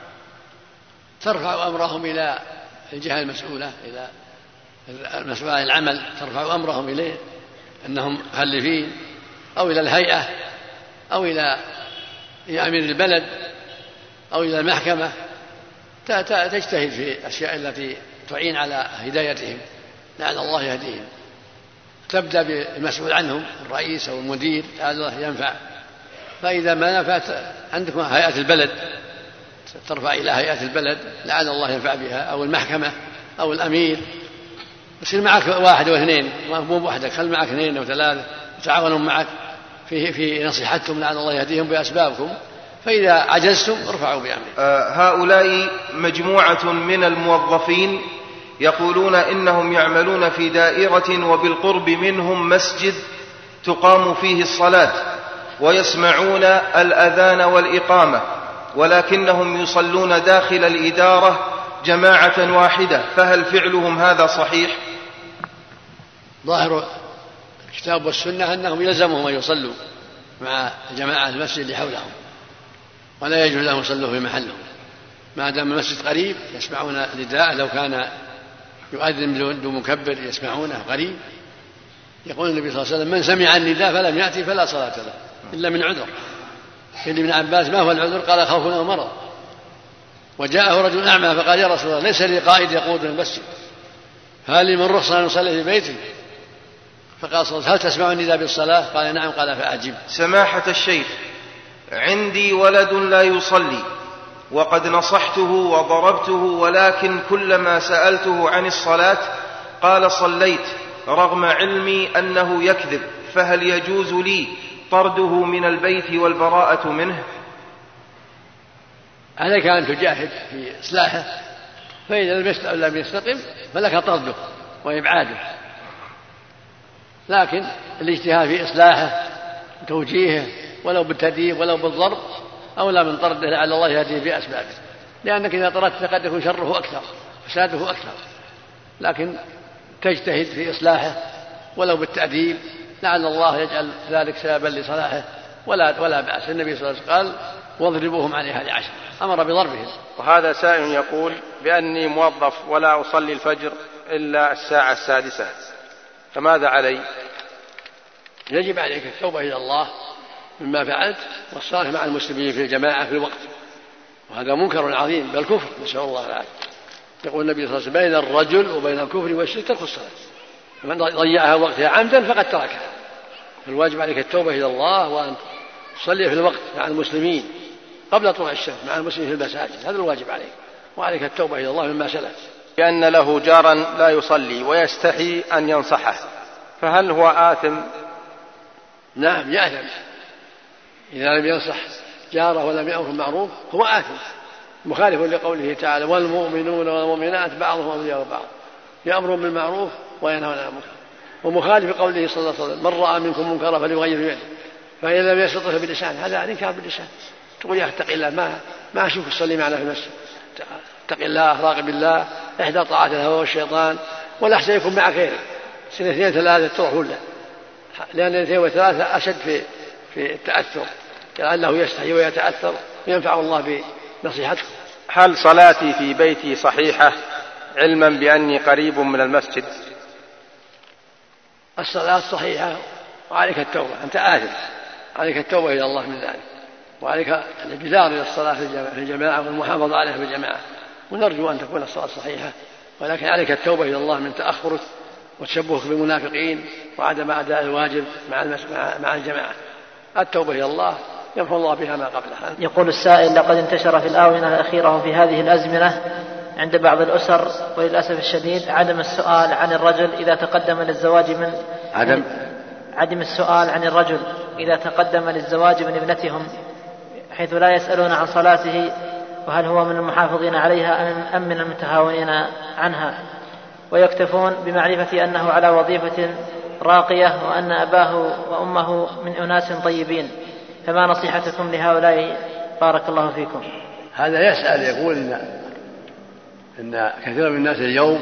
ترفع أمرهم إلى الجهة المسؤولة، إلى المسؤول عن العمل، ترفع أمرهم إليه أنهم مخلفين، أو إلى الهيئة، أو إلى أمير البلد، أو إلى المحكمة، تجتهد في الأشياء التي تعين على هدايتهم، لعل الله يهديهم. تبدأ بالمسؤول عنهم، الرئيس أو المدير، لعل الله ينفع. فإذا ما نفعت عندكم هيئة البلد، ترفع إلى هيئة البلد لعل الله ينفع بها، أو المحكمة أو الأمير. يصير معك واحد واثنين، مو وحدك، خل معك اثنين أو ثلاثة يتعاونون معك في نصيحتهم، لعل الله يهديهم بأسبابكم. فإذا عجزتم ارفعوا بأمركم. هؤلاء مجموعة من الموظفين يقولون إنهم يعملون في دائرة وبالقرب منهم مسجد تقام فيه الصلاة، ويسمعون الأذان والإقامة، ولكنهم يصلون داخل الإدارة جماعة واحدة، فهل فعلهم هذا صحيح؟ ظاهر الكتاب والسنة أنهم يلزمهم أن يصلوا مع جماعة المسجد اللي حولهم، ولا يجوز لهم يصلوا في محلهم ما دام المسجد قريب. يسمعون نداء، لو كان يؤذن بدون مكبر يسمعونه قريب. يقول النبي صلى الله عليه وسلم: من سمع النداء فلم يأتي فلا صلاة له إلا من عذر. قيل ابن عباس: ما هو العذر؟ قال: خوف أو مرض. وجاءه رجل أعمى فقال: يا رسول الله، ليس لي قائد يقود المسجد، هل لي من رخصة أن أصلي في بيتي؟ فقال: هل تسمع النداء بالصلاة؟ قال: نعم. قال: فأجب. سماحة الشيخ، عندي ولد لا يصلي وقد نصحته وضربته، ولكن كلما سألته عن الصلاة قال: صليت، رغم علمي أنه يكذب، فهل يجوز لي طرده من البيت والبراءة منه؟ عليك أن تجاهد في إصلاحه، فإذا لم يستقم فلك طرده وإبعاده، لكن الاجتهاد في إصلاحه وتوجيهه ولو بالتأديب ولو بالضرب أولى من طرده، لعل الله يهديه بأسبابه، لأنك إذا طردت قد يكون شره أكثر فساده أكثر، لكن تجتهد في إصلاحه ولو بالتأديب، لعل الله يجعل ذلك سببا لصلاحه ولا بأس. النبي صلى الله عليه وسلم قال: واضربوهم عليها ل10، أمر بضربهم. وهذا سائل يقول بأني موظف ولا أصلي الفجر إلا الساعة 6، فماذا علي؟ يجب عليك التوبة إلى الله مما فعلت والصلاة مع المسلمين في الجماعة في الوقت، وهذا منكر عظيم بل كفر، نسأل الله العافية. يقول النبي صلى الله عليه وسلم: بين الرجل وبين الكفر والشرك ترك الصلاة، من ضيعها وقتها عمدا فقد تركها. فالواجب عليك التوبة إلى الله وأن تصلي في الوقت مع المسلمين قبل طلوع الشمس مع المسلمين في المساجد، هذا الواجب عليك، وعليك التوبة إلى الله مما سلف. لأن له جارا لا يصلي ويستحي أن ينصحه، فهل هو آثم؟ نعم يأثم، إذا لم ينصح جاره ولم يأمر بالمعروف هو آثم، مخالف لقوله تعالى: والمؤمنون والمؤمنات بعضهم أولياء بعض، يأمرون بالمعروف وينهون عن المنكر، ومخالف قوله صلى الله عليه وسلم: من رأى منكم منكرا فليغير بيده، فإن لم يستطع باللسان، هذا إنكار باللسان. تقول: يا اتق الله، ما أشوف تصلي معنا في المسجد، اتق الله، راقب الله، احدى طاعة الهوى والشيطان، ولا أحسن يكون معك غيره، سنة 2 3 تروح ولا، لأن 2 و3 أشد في التأثر، لأنه يستحي ويتأثر، ينفع الله بنصيحته. هل صلاتي في بيتي صحيحة علما بأني قريب من المسجد؟ الصلاة صحيحة وعليك التوبة، أنت آثم، عليك التوبة إلى الله من ذلك، وعليك الابتدار إلى الصلاة في الجماعة والمحافظة عليها في الجماعة، ونرجو أن تكون الصلاة صحيحة، ولكن عليك التوبة إلى الله من تأخرك وتشبهك بالمنافقين وعدم أداء الواجب مع الجماعة. التوبة إلى الله يمحو الله بها ما قبلها. يقول السائل: لقد انتشر في الآونة الأخيرة وفي هذه الأزمنة عند بعض الأسر وللأسف الشديد عدم السؤال عن الرجل إذا تقدم للزواج من عدم السؤال عن الرجل إذا تقدم للزواج من ابنتهم، حيث لا يسألون عن صلاته وهل هو من المحافظين عليها أم من المتهاونين عنها، ويكتفون بمعرفة أنه على وظيفة راقية وأن أباه وأمه من أناس طيبين، فما نصيحتكم لهؤلاء بارك الله فيكم؟ هذا يسأل يقول إن كثير من الناس اليوم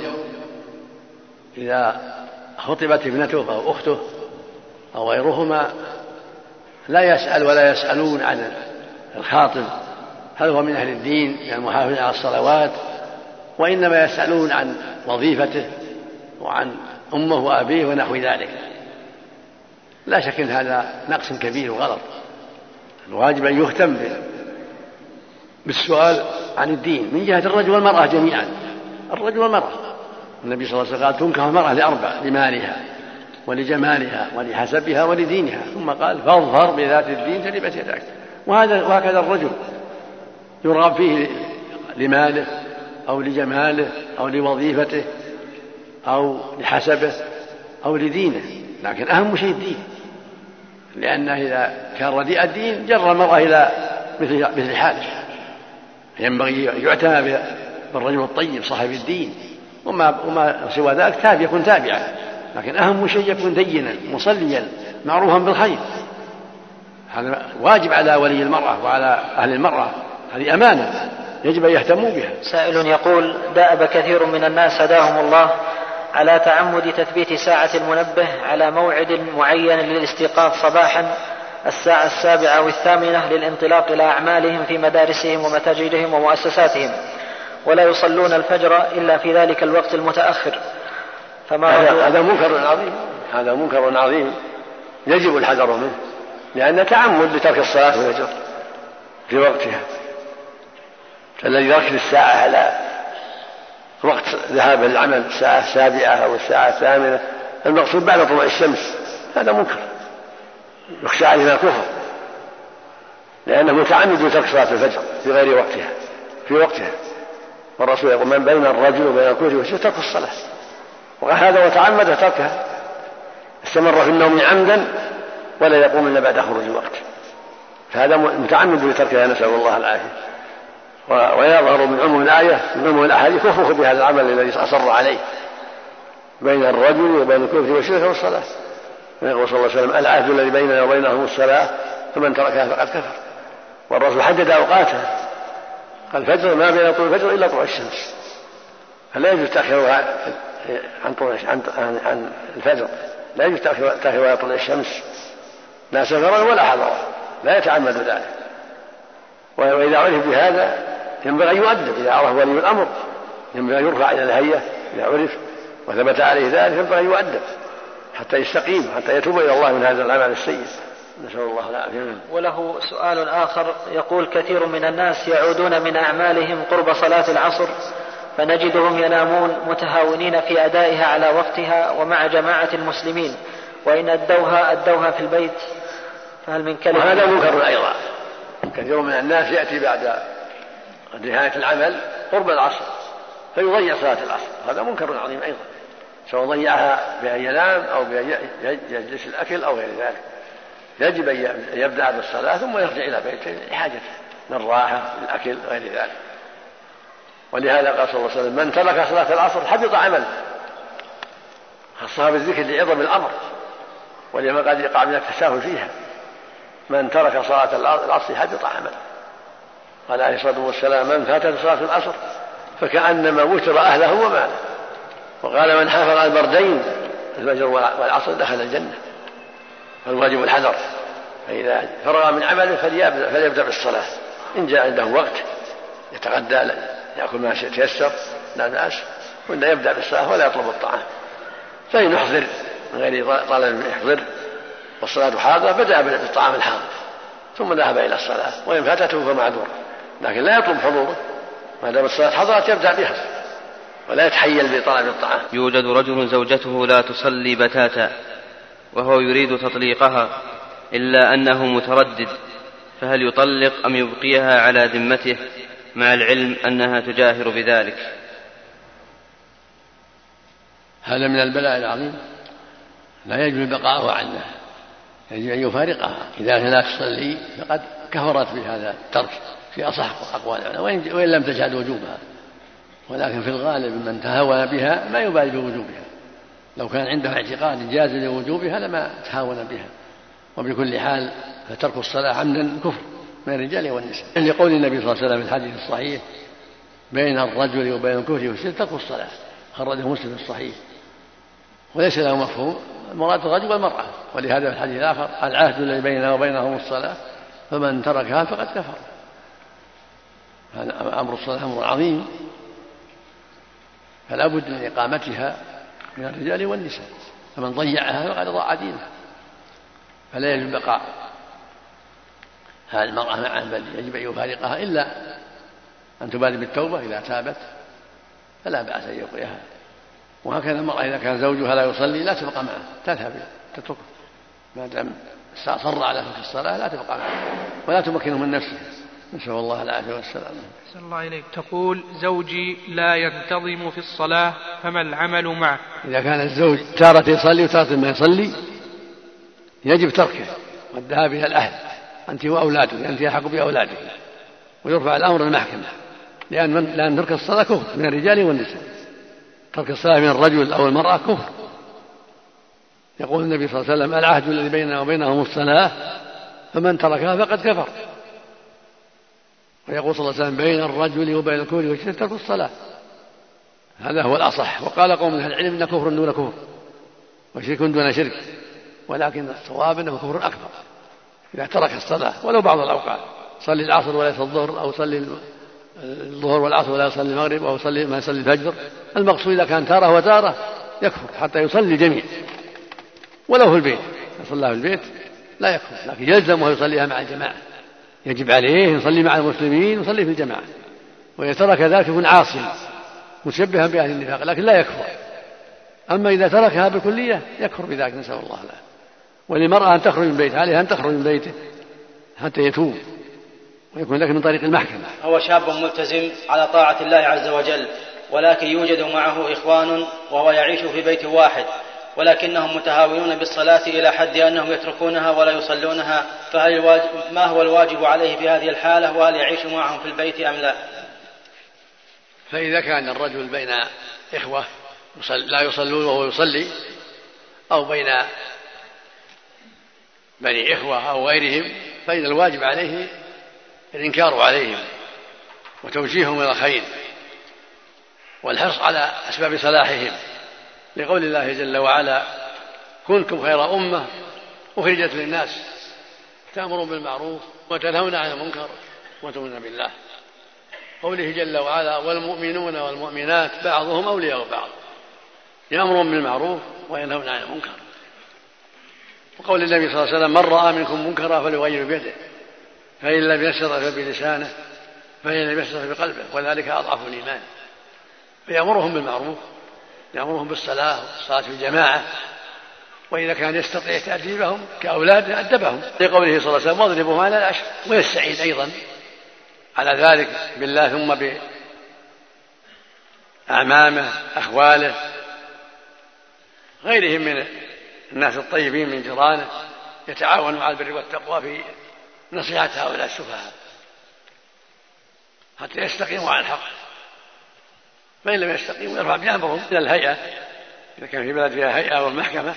إذا خطبت ابنته أو أخته أو غيرهما لا يسأل ولا يسألون عن الخاطب هل هو من أهل الدين يعني المحافظ على الصلوات، وإنما يسألون عن وظيفته وعن أمه وأبيه ونحو ذلك. لا شك أن هذا نقص كبير وغلط، الواجب أن يهتم بالسؤال عن الدين من جهة الرجل والمرأة جميعا، الرجل والمرأة. النبي صلى الله عليه وسلم قال: تنكح المرأة ل4: لمالها ولجمالها ولحسبها ولدينها، ثم قال: فاظفر بذات الدين تربت يداك. وهكذا الرجل يرغب فيه لماله أو لجماله أو لوظيفته أو لحسبه أو لدينه، لكن أهم شيء الدين، لأنه إذا كان رديء الدين جر المرأة إلى مثل حاله. ينبغي يعتنى بالرجل الطيب صاحب الدين، وما سوى ذلك يكون تابعا، لكن أهم شيء يكون دينا مصليا معروفا بالخير. هذا واجب على ولي المرأة وعلى أهل المرأة هذه أمانة يجب أن يهتموا بها. سائل يقول: دأب كثير من الناس هداهم الله على تعمد تثبيت ساعة المنبه على موعد معين للاستيقاظ صباحا الساعة 7 أو 8 للانطلاق إلى أعمالهم في مدارسهم ومتاجرهم ومؤسساتهم، ولا يصلون الفجر إلا في ذلك الوقت المتأخر، هذا منكر عظيم يجب الحذر منه، لأن تعمد لترك الصلاة والفجر في وقتها. الذي يركز الساعة على وقت ذهاب العمل الساعة 7 أو الساعة 8 المقصود بعد طلوع الشمس، هذا منكر يخشى عليه من الكفر، لأنه متعمد لترك صلاة الفجر في غير وقتها في وقتها. والرسول يقول: من بين الرجل وبين الكفر والشرك ترك الصلاة، وقال هذا وتعمد تركها، استمر في النوم عمدا ولا يقوم إلا بعد خروج الوقت، فهذا متعمد لتركها، نسأل الله العافية. ويظهر من عموم الآية من عموم الأحاديث كفره بهذا العمل الذي أصر عليه بين الرجل وبين الكفر والشرك والصلاة. ويقول صلى الله عليه وسلم: العهد الذي بيننا وبينهم الصلاة فمن تركها فقد كفر. والرسول حدد أوقاتها، قال: الفجر ما بين طلوع الفجر إلا طلوع الشمس، فلا يجوز تأخيرها عن الفجر، لا يجوز تأخيرها طلوع الشمس لا سفرا ولا حضرا، لا يتعمد ذلك. وإذا عرف بهذا ينبغي أن يؤدب، إذا عرف ولي الأمر ينبغي أن يرفع إلى الهيئة، إذا عرف وثبت عليه ذلك ينبغي أن يؤدب حتى يستقيم، حتى يتوب إلى الله من هذا العمل السيء، نسأل الله العافية. وله سؤال آخر يقول: كثير من الناس يعودون من أعمالهم قرب صلاة العصر فنجدهم ينامون متهاونين في أدائها على وقتها ومع جماعة المسلمين، وإن أدوها في البيت، فهل من كلمة؟ وهذا منكر أيضا. كثير من الناس يأتي بعد نهاية العمل قرب العصر فيضيع صلاة العصر، هذا منكر عظيم أيضا، سواء ضيعها بأن ينام أو بأن يجلس الأكل أو غير ذلك. يجب أن يبدأ بالصلاة ثم يرجع إلى بيته لحاجته من الراحة للأكل غير ذلك. ولهذا قال صلى الله عليه وسلم: من ترك صلاة العصر حبط عمله، خصها بالذكر لعظم الأمر ولما قد يقع من التساهل فيها. من ترك صلاة العصر حبط عمله. قال عليه الصلاة والسلام: من فاتت صلاة العصر فكأنما وتر أهله وماله. وقال: من حافظ على البردين الفجر والعصر دخل الجنة. فالواجب الحذر، فإذا فرغ من عمله فليبدأ بالصلاة، إن جاء عنده وقت يتغدى يأكل ما تيسر لا بأس، وإن يبدأ بالصلاة ولا يطلب الطعام. فإن يحضر من غير طالب يحضر والصلاة حاضرة بدأ بالطعام الحاضر ثم ذهب إلى الصلاة، وإن فاتته فمعذور، لكن لا يطلب حضوره ما دام الصلاة حضرت يبدأ بها ولا يتحيل بطلب الطعام. يوجد رجل زوجته لا تصلي بتاتا وهو يريد تطليقها إلا أنه متردد، فهل يطلق أم يبقيها على ذمته مع العلم أنها تجاهر بذلك؟ هذا من البلاء العظيم، لا يجوز بقاؤها عنها، يجب أن يفارقها. إذا لا تصلي فقد كفرت بهذا الترك في أصح أقوال العلماء وإن لم تشهد وجوبها، ولكن في الغالب من تهاون بها ما يبالي بوجوبها، لو كان عنده اعتقاد جاز لوجوبها لما تهاون بها. وبكل حال فترك الصلاة عمدا كفر من الرجال والنساء، لقول النبي صلى الله عليه وسلم في الحديث الصحيح: بين الرجل وبين الكفر والشرك ترك الصلاة، خرجه مسلم الصحيح. وليس له مفهوم مراد الرجل والمرأة، ولهذا في الحديث الآخر: العهد الذي بيننا وبينهم الصلاة فمن تركها فقد كفر. هذا أمر الصلاة أمر عظيم، فلا بد من إقامتها من الرجال والنساء، فمن ضيعها فقد ضاع دينه، فلا يجب بقاء هذه المرأة معه، بل يجب أن يفارقها إلا أن تبادر بالتوبة. إذا تابت فلا بأس أن يبقيها. وهكذا المرأة إذا كان زوجها لا يصلي لا تبقى معه، تذهب تتركه ما دام صر على ترك الصلاة، لا تبقى معه ولا تمكنه من نفسه، نسأل الله العافية والسلام. أحسن الله إليك. تقول: زوجي لا ينتظم في الصلاة فما العمل معه؟ إذا كان الزوج تارة يصلي وتارة ما يصلي يجب تركه والذهاب إلى الأهل، أنت وأولادك، أنت أحق بأولادك، ويرفع الأمر المحكمة، لأن ترك الصلاة كفر من الرجال والنساء. ترك الصلاة من الرجل أو المرأة كفر. يقول النبي صلى الله عليه وسلم: العهد الذي بيننا وبينهم الصلاة فمن تركها فقد كفر. ويقول صلى الله عليه وسلم بين الرجل وبين الكفر والشرك ترك الصلاة، هذا هو الأصح. وقال قوم من أهل العلم إن كفر دون كفر وشرك دون شرك، ولكن الصواب أنه كفر أكبر إذا ترك الصلاة ولو بعض الأوقات، صلي العصر ولا يصلي الظهر، أو صلي الظهر والعصر ولا يصلي المغرب، أو صلي ما يصلي الفجر. المقصود إذا كان تارة وتارة يكفر حتى يصلي الجميع، ولو في البيت يصلى في البيت لا يكفر، لكن يلزم ويصليها مع الجماعة، يجب عليه يصلي مع المسلمين ويصلي في الجماعة، وإذا ترك ذلك يكون عاصيا مشبها بأهل النفاق لكن لا يكفر. أما إذا تركها بالكلية يكفر بذلك، نسأل الله له. وللمرأة أن تخرج من بيته، عليها أن تخرج من بيته حتى يتوب ويكون ذلك من طريق المحكمة. هو شاب ملتزم على طاعة الله عز وجل، ولكن يوجد معه إخوان وهو يعيش في بيت واحد، ولكنهم متهاونون بالصلاة إلى حد أنهم يتركونها ولا يصلونها، ما هو الواجب عليه في هذه الحالة، وهل يعيش معهم في البيت أم لا؟ فإذا كان الرجل بين إخوة لا يصلون وهو يصلي، أو بين بني إخوة أو غيرهم، فإن الواجب عليه الإنكار عليهم وتوجيههم إلى الخير والحرص على أسباب صلاحهم، لقول الله جل وعلا كنتم خير أمة أخرجت للناس تأمرون بالمعروف وتنهون عن المنكر وتؤمنون بالله. قوله جل وعلا والمؤمنون والمؤمنات بعضهم أولياء بعض يأمرون بالمعروف وينهون عن المنكر. وقول النبي صلى الله عليه وسلم من رأى منكم منكرا فليغير بيده، فإن لم يستطع فبلسانه، فإن لم يستطع بقلبه، وذلك أضعف الإيمان. فيأمرهم بالمعروف، يأمرهم بالصلاة والصلاة في الجماعة، وإذا كان يستطيع تأديبهم كأولاده أدبهم، لقوله صلى الله عليه وسلم واضربوهم على العشر. ويستعين أيضا على ذلك بالله ثم بأعمامه أخواله غيرهم من الناس الطيبين من جيرانه، يتعاونوا على البر والتقوى في نصيحة هؤلاء السفهاء حتى يستقيموا على الحق. فإن لم يستقيموا يرفع بأمرهم إلى الهيئة إذا كان في بلد فيها هيئة والمحكمة.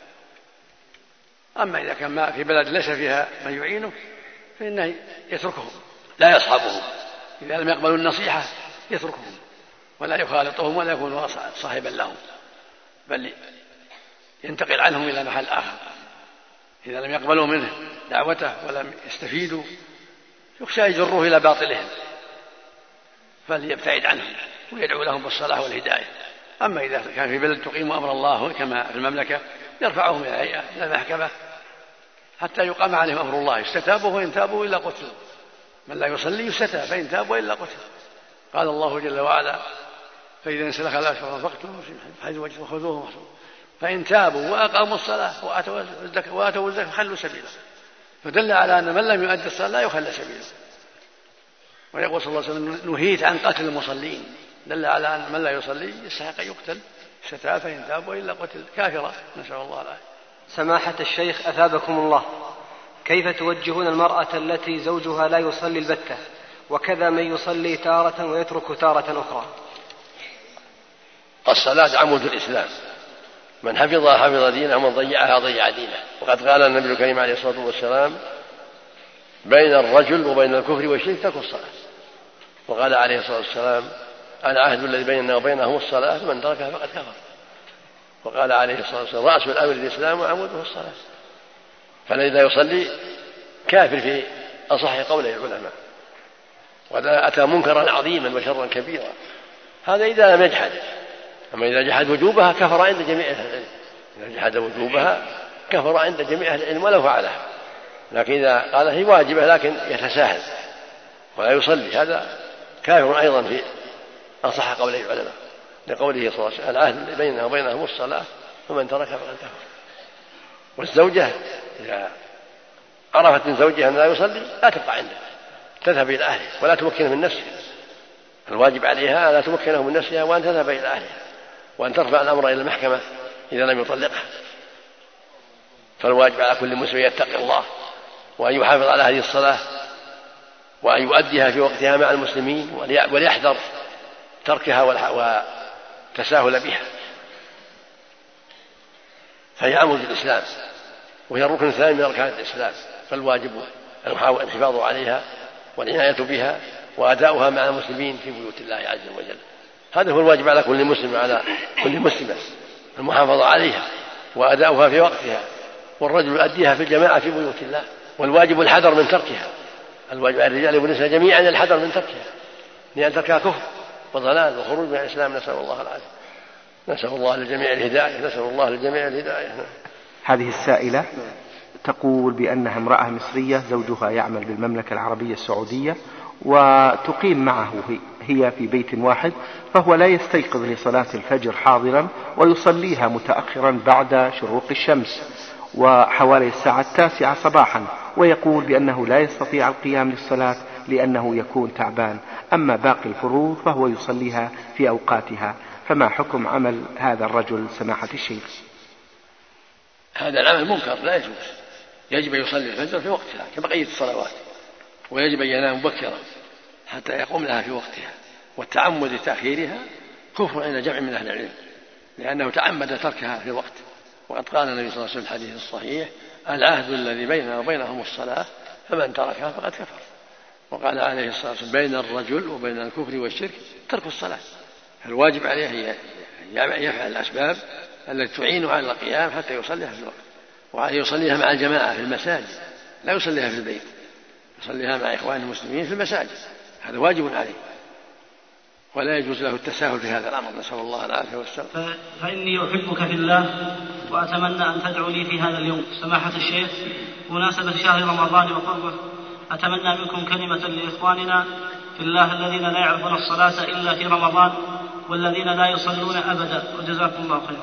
أما إذا كان في بلد ليس فيها من يعينه فإنه يتركهم لا يصحبهم، إذا لم يقبلوا النصيحة يتركهم ولا يخالطهم ولا يكون صاحبا لهم، بل ينتقل عنهم إلى محل آخر. إذا لم يقبلوا منه دعوته ولم يستفيدوا يخشى يجروه إلى باطلهم، فليبتعد عنهم ويدعو لهم بالصلاح والهداية. أما إذا كان في بلد تقيم أمر الله كما في المملكة يرفعهم إلى الهيئة إلى المحكمة حتى يقام عليهم أمر الله، يستتابوا وإن تابوا إلا قتلوا، من لا يصلي يستتاب فإن تابوا إلا قتل. قال الله جل وعلا فإذا انسلخ الأشهر فاقتلوهم حيث وجدتم خذوهم فإن تابوا وأقاموا الصلاة وآتوا الزكاة خلوا سبيله، فدل على أن من لم يؤدي الصلاة لا يخلى سبيله. ويقول صلى الله عليه وسلم نهيت عن قتل المصلين، دل على أن من لا يصلي يستحق يقتل، استتاب فإن تابوا إلا قتل كافرا، نسأل الله العافية. سماحة الشيخ أثابكم الله، كيف توجهون المرأة التي زوجها لا يصلي البتة، وكذا من يصلي تارة ويترك تارة أخرى؟ الصلاة عمود الإسلام، من حفظها حفظ دينه ومن ضيعها ضيع دينه. وقد قال النبي الكريم عليه الصلاة والسلام بين الرجل وبين الكفر والشرك ترك الصلاة، وقال عليه الصلاة والسلام العهد الذي بيننا وبينهم الصلاة من تركها فقد كفر. وقال عليه الصلاة والسلام رأس الأمر الإسلام وعموده الصلاة، فالذي يصلي كافر في أصح قوله العلماء، وهذا أتى منكرا عظيما وشرا كبيرا. هذا إذا لم يجحد، أما إذا جحد وجوبها كفر عند جميع أهل العلم، إذا جحد وجوبها كفر عند جميع أهل العلم ولو فعلها. لكن إذا قال هي واجبة لكن يتساهل ولا يصلي هذا كافر أيضا في أصح قوله العلماء، لقوله صلى الله عليه وسلم العهد بيننا وبينهم الصلاة فمن تركها فقد كفر. والزوجة إذا عرفت من زوجها أن لا يصلي لا تبقى عنده، تذهب إلى أهلها ولا تمكنه من نفسها. الواجب عليها لا تمكنه من نفسها وأن تذهب إلى أهلها وأن ترفع الأمر إلى المحكمة إذا لم يطلقها. فالواجب على كل مسلم يتقي الله وأن يحافظ على هذه الصلاة وأن يؤديها في وقتها مع المسلمين، وليحذر تركها والتساهل بها، فهي عمود الإسلام وهي الركن الثاني من أركان الإسلام، فالواجب الحفاظ عليها والعناية بها وأداؤها مع المسلمين في بيوت الله عز وجل. هذا هو الواجب على كل مسلم وعلى كل مسلمة، المحافظة عليها وأداؤها في وقتها، والرجل يؤديها في الجماعة في بيوت الله، والواجب الحذر من تركها. الواجب على الرجال والنساء جميعا الحذر من تركها، لأن تركها كفر وضلال وخروج من الإسلام، نسأل الله العافية. نسأل الله للجميع الهداية، نسأل الله للجميع الهداية. هذه السائلة تقول بأنها امرأة مصرية زوجها يعمل بالمملكة العربية السعودية وتقيم معه هي في بيت واحد، فهو لا يستيقظ لصلاة الفجر حاضرا ويصليها متأخرا بعد شروق الشمس وحوالي الساعة 9 صباحا، ويقول بأنه لا يستطيع القيام للصلاة لأنه يكون تعبان، أما باقي الفروض فهو يصليها في أوقاتها، فما حكم عمل هذا الرجل سماحة الشيخ؟ هذا العمل منكر لا يجوز، يجب أن يصلي الفجر في وقتها كبقية الصلوات، ويجب أن ينام مبكرا حتى يقوم لها في وقتها، والتعمد تأخيرها كفر عند جمع من أهل العلم، لأنه تعمد تركها في الوقت. وقد قال النبي صلى الله عليه وسلم في الحديث الصحيح: العهد الذي بيننا وبينهم الصلاة فمن تركها فقد كفر. وقال عليه الصلاة والسلام: بين الرجل وبين الكفر والشرك ترك الصلاة. فالواجب عليه أن يفعل الأسباب التي تعين على القيام حتى يصليها في الوقت، وعليه يصليها مع الجماعة في المساجد، لا يصليها في البيت، يصليها مع إخوان المسلمين في المساجد، هذا واجب عليه، ولا يجوز له التساهل في هذا الأمر، نسأل الله العافية والسلام. فإني أحبك في الله وأتمنى أن تدعو لي في هذا اليوم. سماحة الشيخ، مناسبة شهر رمضان وقربه، أتمنى منكم كلمة لإخواننا في الله الذين لا يعرفون الصلاة إلا في رمضان والذين لا يصلون أبدا، وجزاكم الله خيرا.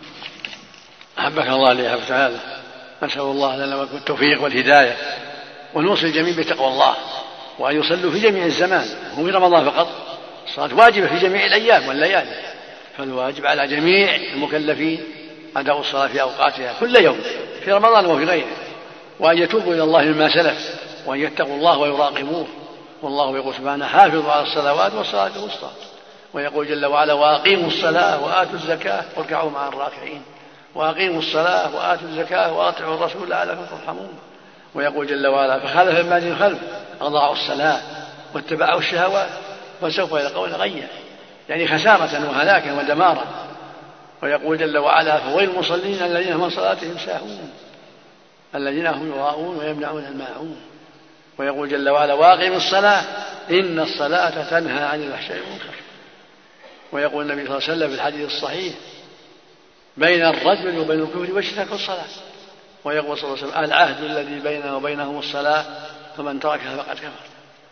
أحبك الله لي أحبت هذا، نسأل الله لنا ولكم التوفيق والهداية، ونوصي الجميع بتقوى الله، وأن يصلوا في جميع الزمان، مو في رمضان فقط، الصلاة واجبة في جميع الأيام والليالي، فالواجب على جميع المكلفين أداء الصلاة في أوقاتها كل يوم في رمضان وفي غيره، وأن يتوبوا إلى الله مما سلف، وأن يتقوا الله ويراقبوه. والله يقول سبحانه: حافظوا على الصلوات والصلاة الوسطى، ويقول جل وعلا: وأقيموا الصلاة وآتوا الزكاة واركعوا مع الراكعين. وأقيموا الصلاة وآتوا الزكاة وأطيعوا الرسول لعلكم ترحمون. ويقول جل وعلا: فخلف من بعدهم خلف أضاعوا الصلاة واتبعوا الشهوات فسوف يلقون غيا، يعني خسارة وهلاكا ودمارا. ويقول جل وعلا: فويل المصلين الذين هم صلاتهم ساهون الذين هم يراءون ويمنعون الماعون. ويقول جل وعلا: واقم الصلاة إن الصلاة تنهى عن الفحشاء والمنكر. ويقول النبي صلى الله عليه وسلم في الحديث الصحيح: بين الرجل وبين الكفر والشرك الصلاة. ويقول صلى الله عليه وسلم: العهد الذي بيننا وبينهم الصلاة فمن تركها فقد كفر.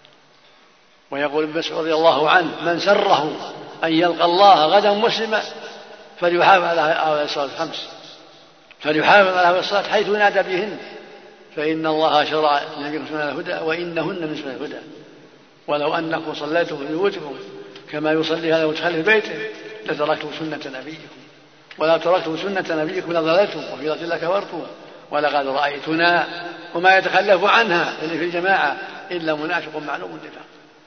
ويقول ابن مسعود رضي الله عنه: من سره أن يلقى الله غدا مسلما فليحافظ على الصلاة الخمس، فليحافظ على الصلاة حيث ينادى بهن، فإن الله شرع لكم سنن الهدى وإنهن من سنن الهدى. ولو أنكم صليتم في بيوتكم كما يصلي هذا متخلف بيته لتركتم سنة نبيكم، ولا تركتم سنة نبيكم لضللتم وفي ذات الله كفرتم. ولقد رأيتنا وما يتخلف عنها اللي في الجماعة إلا منافق معلوم النفاق.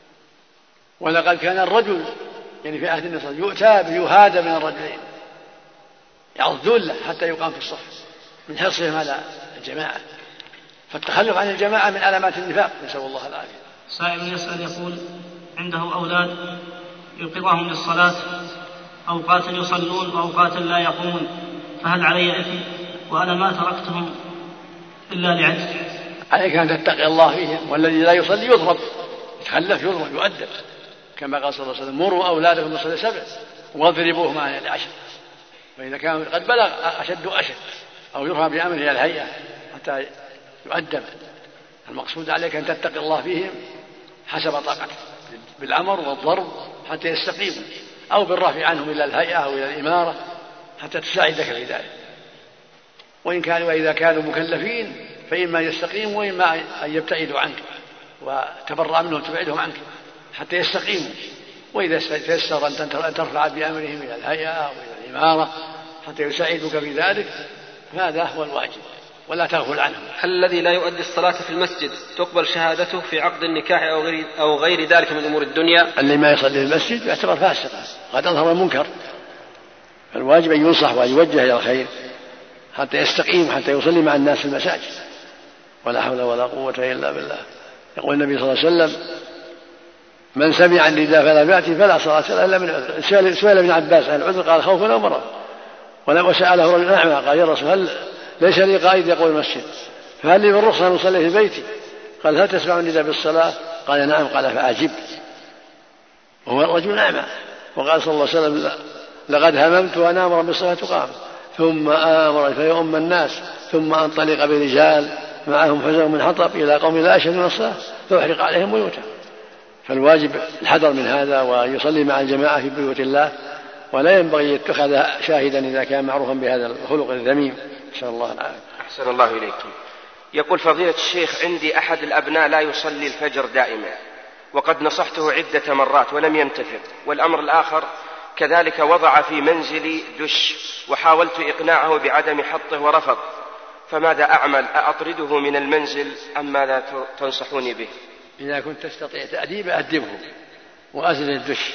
ولقد كان الرجل يعني في عهد النبي صلى الله عليه وسلم يؤتى بيهادى من الرجلين يعضون له حتى يقام في الصف من حرصهم على الجماعة، فالتخلف عن الجماعة من علامات النفاق، نسأل الله العافية. سائل يسأل يقول: عنده أولاد يوقظهم للصلاة أوقات يصلون وأوقات لا يقومون، فهل علي إثم وأنا ما تركتهم إلا لعجز؟ عليك أن تتقي الله فيهم، والذي لا يصلي يضرب، يتخلف يضرب يؤدب، كما قال صلى الله عليه وسلم: مروا أولادكم بالصلاة 7 واضربوهم عن 10، فإذا كان قد بلغ أشد أو يرفع بأمره إلى الهيئة حتى يؤدب. المقصود عليك أن تتقي الله فيهم حسب طاقتك بالأمر والضرب حتى يستقيموا، أو بالرفع عنهم إلى الهيئة أو إلى الإمارة حتى تساعدك في ذلك. وإذا كانوا مكلفين فإما يستقيموا وإما أن يبتعدوا عنك وتبرأ منهم وتبعدهم عنك حتى يستقيموا. وإذا تيسر أن ترفع بأمرهم إلى الهيئة أو إلى الإمارة حتى يساعدوك في ذلك، فهذا هو الواجب، ولا تغفل عنهم. هل الذي لا يؤدي الصلاة في المسجد تقبل شهادته في عقد النكاح أو غير ذلك من أمور الدنيا؟ اللي ما يصلي في المسجد يعتبر فاسقا قد أظهر المنكر، فالواجب أن ينصح وأن يوجه إلى الخير حتى يستقيم، حتى يصلي مع الناس في المساجد، ولا حول ولا قوة إلا بالله. يقول النبي صلى الله عليه وسلم: من سمع النداء فلم يأتي فلا صلاة له إلا من عذر. سئل ابن عباس عن العذر قال: خوف أو مرض. وسأله رجل أعمى قال: يا رسول هل ليس لي قائد يقول المسجد فهل لي من رخصة أن أصلي في بيتي؟ قال: هل تسمع النداء بالصلاة؟ قال: نعم. قال: فأجب. وهو الرجل أعمى. وقال صلى الله عليه وسلم: لقد هممت أن آمر بالصلاة تقام ثم آمر فيؤم الناس ثم أنطلق برجال معهم حزم من حطب إلى قوم لا يشهدون الصلاة فأحرق عليهم بيوتهم. فالواجب الحذر من هذا ويصلي مع الجماعة في بيوت الله، ولا ينبغي يتخذ شاهدا إذا كان معروفا بهذا الخلق الذميم. نسأل الله العافية. أحسن الله إليكم. يقول فضيلة الشيخ: عندي أحد الأبناء لا يصلي الفجر دائما، وقد نصحته عدة مرات ولم ينتفع، والأمر الآخر كذلك وضع في منزلي دش وحاولت إقناعه بعدم حطه ورفض، فماذا أعمل؟ أطرده من المنزل أم ماذا تنصحوني به؟ إذا كنت تستطيع تأديبه أدبه وأزل الدش،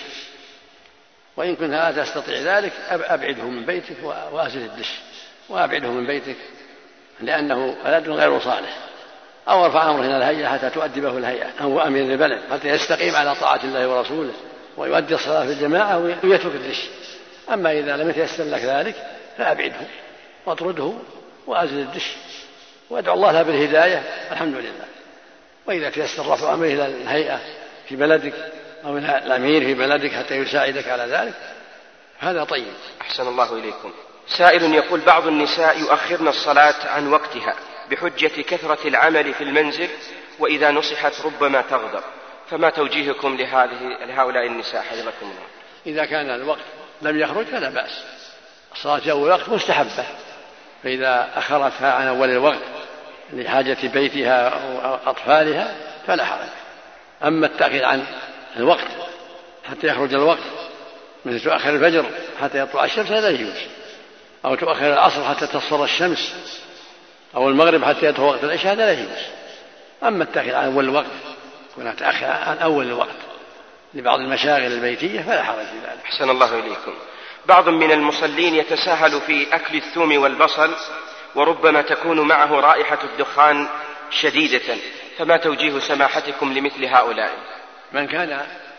وإن كنت لا تستطيع ذلك أبعده من بيتك وأزل الدش وأبعده من بيتك، لأنه ولد غير صالح. أو ارفع أمره إلى الهيئة حتى تؤدبه الهيئة أو أمير البلد حتى يستقيم على طاعة الله ورسوله ويؤدي الصلاة في الجماعة ويترك الدش. أما إذا لم يتيسر لك ذلك فأبعده واطرده وأزل الدش وادعو الله له بالهداية. الحمد لله. وإذا تيسر رفع أمره إلى الهيئة في بلدك أو إلى الأمير في بلدك حتى يساعدك على ذلك هذا طيب. أحسن الله إليكم. سائل يقول: بعض النساء يؤخرن الصلاة عن وقتها بحجة كثرة العمل في المنزل، وإذا نصحت ربما تغضب، فما توجيهكم لهؤلاء النساء حفظكم الله؟ إذا كان الوقت لم يخرج فلا بأس. الصلاة في أول وقت مستحبة، فإذا أخرتها عن أول الوقت لحاجة بيتها أو أطفالها فلا حرج. أما التأخير عن الوقت حتى يخرج الوقت، مثل تؤخر الفجر حتى يطلع الشمس هذا يجوز، أو تؤخر العصر حتى تصفر الشمس، أو المغرب حتى يدخل وقت العشاء هذا لا يجوز. أما التأخير عن أول الوقت كنا تأخر عن أول الوقت لبعض المشاغل البيتية فلا حرج في ذلك. أحسن الله إليكم. بعض من المصلين يتساهل في أكل الثوم والبصل، وربما تكون معه رائحة الدخان شديدة، فما توجيه سماحتكم لمثل هؤلاء؟ من كان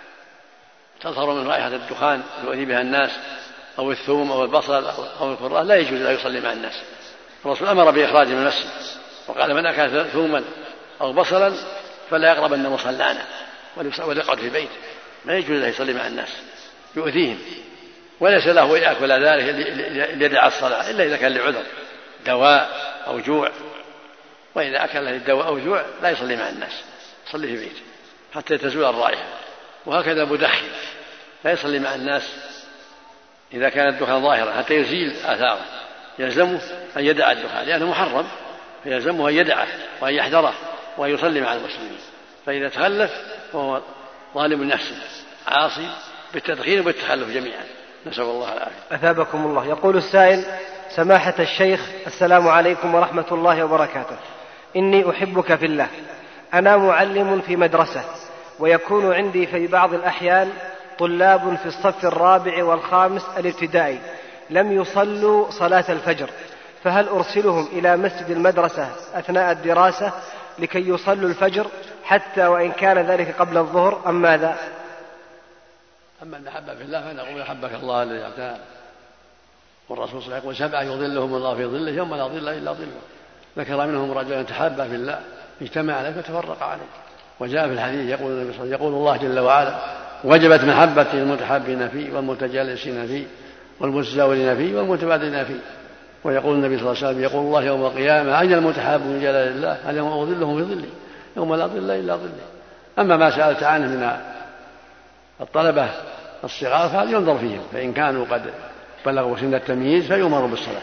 تظهر من رائحة الدخان يؤذي بها الناس أو الثوم أو البصل أو الكراث لا يجوز لا يصلي مع الناس. الرسول أمر بإخراجه من المسجد وقال: من أكل ثوما أو بصلا فلا يقربن مصلانا وليقعد في بيته. ما يجوز له يصلي مع الناس، يؤذيهم، وليس له يأكل ذلك ليدع الصلاة إلا إذا كان لعذر دواء أو جوع. وإذا أكل الدواء أو جوع لا يصلي مع الناس، يصلي في بيته حتى تزول الرائحة. وهكذا المدخن لا يصلي مع الناس إذا كان الدخان ظاهرا حتى يزيل آثاره، يلزمه أن يدع الدخان لأنه محرم، فيلزمه أن يدعه وأن يحذره وأن يصلي مع المسلمين. فإذا تخلف فهو ظالم نفسه عاصي بالتدخين وبالتخلف جميعا. نسأل الله العافية. أثابكم الله. يقول السائل: سماحة الشيخ، السلام عليكم ورحمة الله وبركاته. إني أحبك في الله. أنا معلم في مدرسة، ويكون عندي في بعض الأحيان طلاب في الصف الرابع والخامس الابتدائي لم يصلوا صلاة الفجر، فهل أرسلهم إلى مسجد المدرسة أثناء الدراسة لكي يصلوا الفجر حتى وإن كان ذلك قبل الظهر أم ماذا؟ أما المحبة في الله فنقول: أحبك الله الذي أعطاه. والرسول صلى الله عليه وسلم: 7 يظلهم الله في ظله يوم لا ظل إلا ظله. ذكر منهم رجلا تحابا في الله اجتمع عليه فتفرق عليه. وجاء في الحديث يقول النبي صلى الله عليه وسلم: يقول الله جل وعلا: وجبت محبتي للمتحابين فيه والمتجالسين فيه والمتزاورين فيه والمتبادلين فيه. ويقول النبي صلى الله عليه وسلم: يقول الله يوم القيامة: أين المتحاب من جلال الله؟ اليوم أظلهم في ظلي يوم لا ظل إلا ظلي. أما ما سألت عنه من الطلبة الصغار فهذا ينظر فيهم، فإن كانوا قد بلغوا سن التمييز فيؤمروا بالصلاة.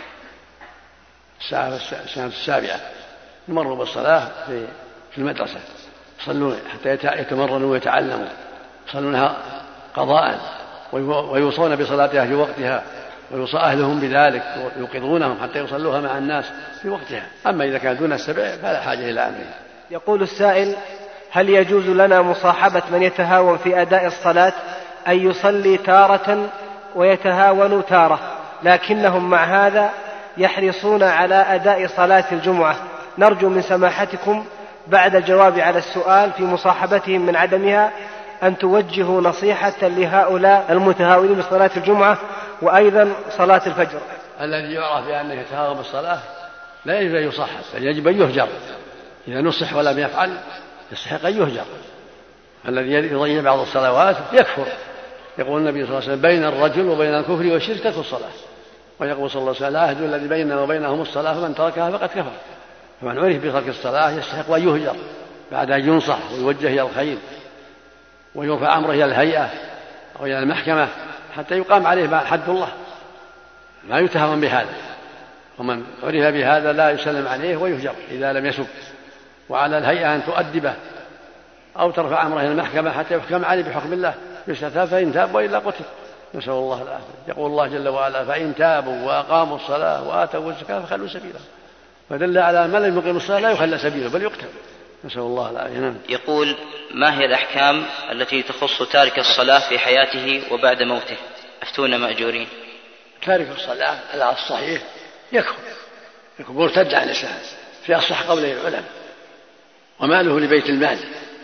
السنة 7 يمروا بالصلاة في المدرسة، يصلون حتى يتمرنوا ويتعلموا، يصلونها قضاء ويوصون بصلاتها في وقتها، ويوصى أهلهم بذلك ويوقظونهم حتى يصلوها مع الناس في وقتها. أما إذا كان دون 7 فلا حاجة إلى أمره. يقول السائل: هل يجوز لنا مصاحبة من يتهاون في أداء الصلاة، أن يصلي تارة ويتهاون تارة، لكنهم مع هذا يحرصون على أداء صلاة الجمعة؟ نرجو من سماحتكم بعد الجواب على السؤال في مصاحبتهم من عدمها أن توجهوا نصيحة لهؤلاء المتهاونين بصلاة الجمعة وأيضا صلاة الفجر. الذي يعرف بأنه يتهاون بالصلاة لا يجب أن يصحح، بل يجب أن يهجر. إذا نصح ولم يفعل يستحق أن يهجر. الذي يضيع بعض الصلوات يكفر. يقول النبي صلى الله عليه وسلم: بين الرجل وبين الكفر والشرك ترك الصلاة. ويقول صلى الله عليه وسلم: العهد الذي بيننا وبينهم الصلاة فمن تركها فقد كفر. فمن عرف بترك الصلاة يستحق أن يهجر بعد أن ينصح ويوجه إلى الخير ويرفع أمره إلى الهيئة أو إلى المحكمة حتى يقام عليه حد الله، ما يتهم بهذا. ومن عرف بهذا لا يسلم عليه ويهجر إذا لم يسب، وعلى الهيئة أن تؤدبه أو ترفع أمره إلى المحكمة حتى يحكم عليه بحكم الله يستتاب، فإن تاب وإلا قتل، نسأل الله العافية. يقول الله جل وعلا: فإن تابوا وأقاموا الصلاة وآتوا الزكاة فخلوا سبيله. فدل على من لم يقيم الصلاة لا يخلى سبيله بل يقتل، نسأل الله العافية. يقول: ما هي الأحكام التي تخص تارك الصلاة في حياته وبعد موته؟ أفتونا مأجورين. تارك الصلاة على الصحيح يكفر مرتد عن الإسلام في أصح قولي العلماء، وماله لبيت المال،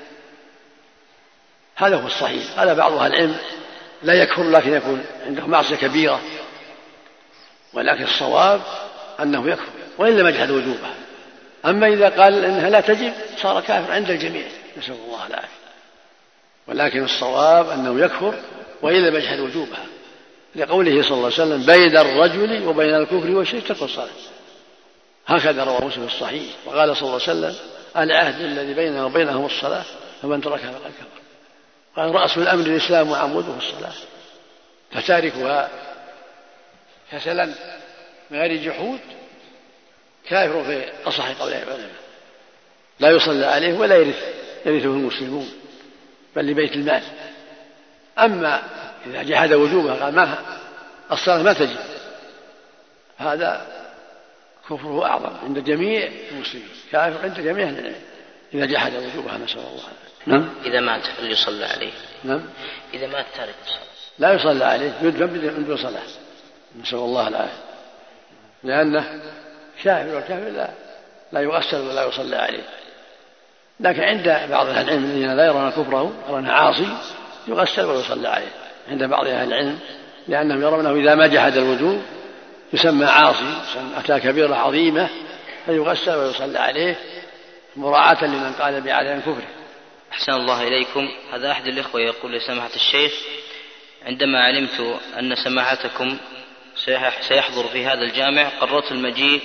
هذا هو الصحيح. قال بعض أهل العلم: لا يكفر لكن يكون عنده معصية كبيرة، ولكن الصواب أنه يكفر وإن لم يجحد وجوبها. أما إذا قال إنها لا تجب صار كافر عند الجميع، نسأل الله العافية. ولكن الصواب أنه يكفر وإن لم يجحد وجوبها، لقوله صلى الله عليه وسلم: بين الرجل وبين الكفر والشرك ترك الصلاة. هكذا رواه مسلم في الصحيح. وقال صلى الله عليه وسلم: العهد الذي بيننا وبينهم الصلاة فمن تركها فقد كفر. قال: رأس الأمر الإسلام وعموده الصلاة، فتاركها كسلا من غير جحود كافر في أصح قول العلماء، لا يصلى عليه ولا يرثه المسلمون بل لبيت المال. أما إذا جحد وجوبها قال ما الصلاة ما تجب، هذا كفره أعظم عند جميع المسلمين، كافر عند جميع العلماء إذا جحد وجوبها، نسأل الله. نعم. إذا مات فليصلى عليه. نعم. إذا مات تارك الصلاة لا يصلى عليه، يدفن بدون صلاة، نسأل الله العافية، لأنه كافر، والكافر لا يغسل ولا يصلى عليه. لكن عند بعض أهل العلم الذين لا يرون كفره، يرون عاصي، يغسل ويصلى عليه عند بعض أهل العلم، لأنهم يرونه إذا ما جحد الوجوب يسمى عاصي، أتى كبيرة عظيمة، فيغسل ويصلى عليه مراعاة لمن قال بعدم كفره. أحسن الله إليكم. هذا أحد الإخوة يقول لسماحة الشيخ: عندما علمت أن سماحتكم سيحضر في هذا الجامع قررت المجيء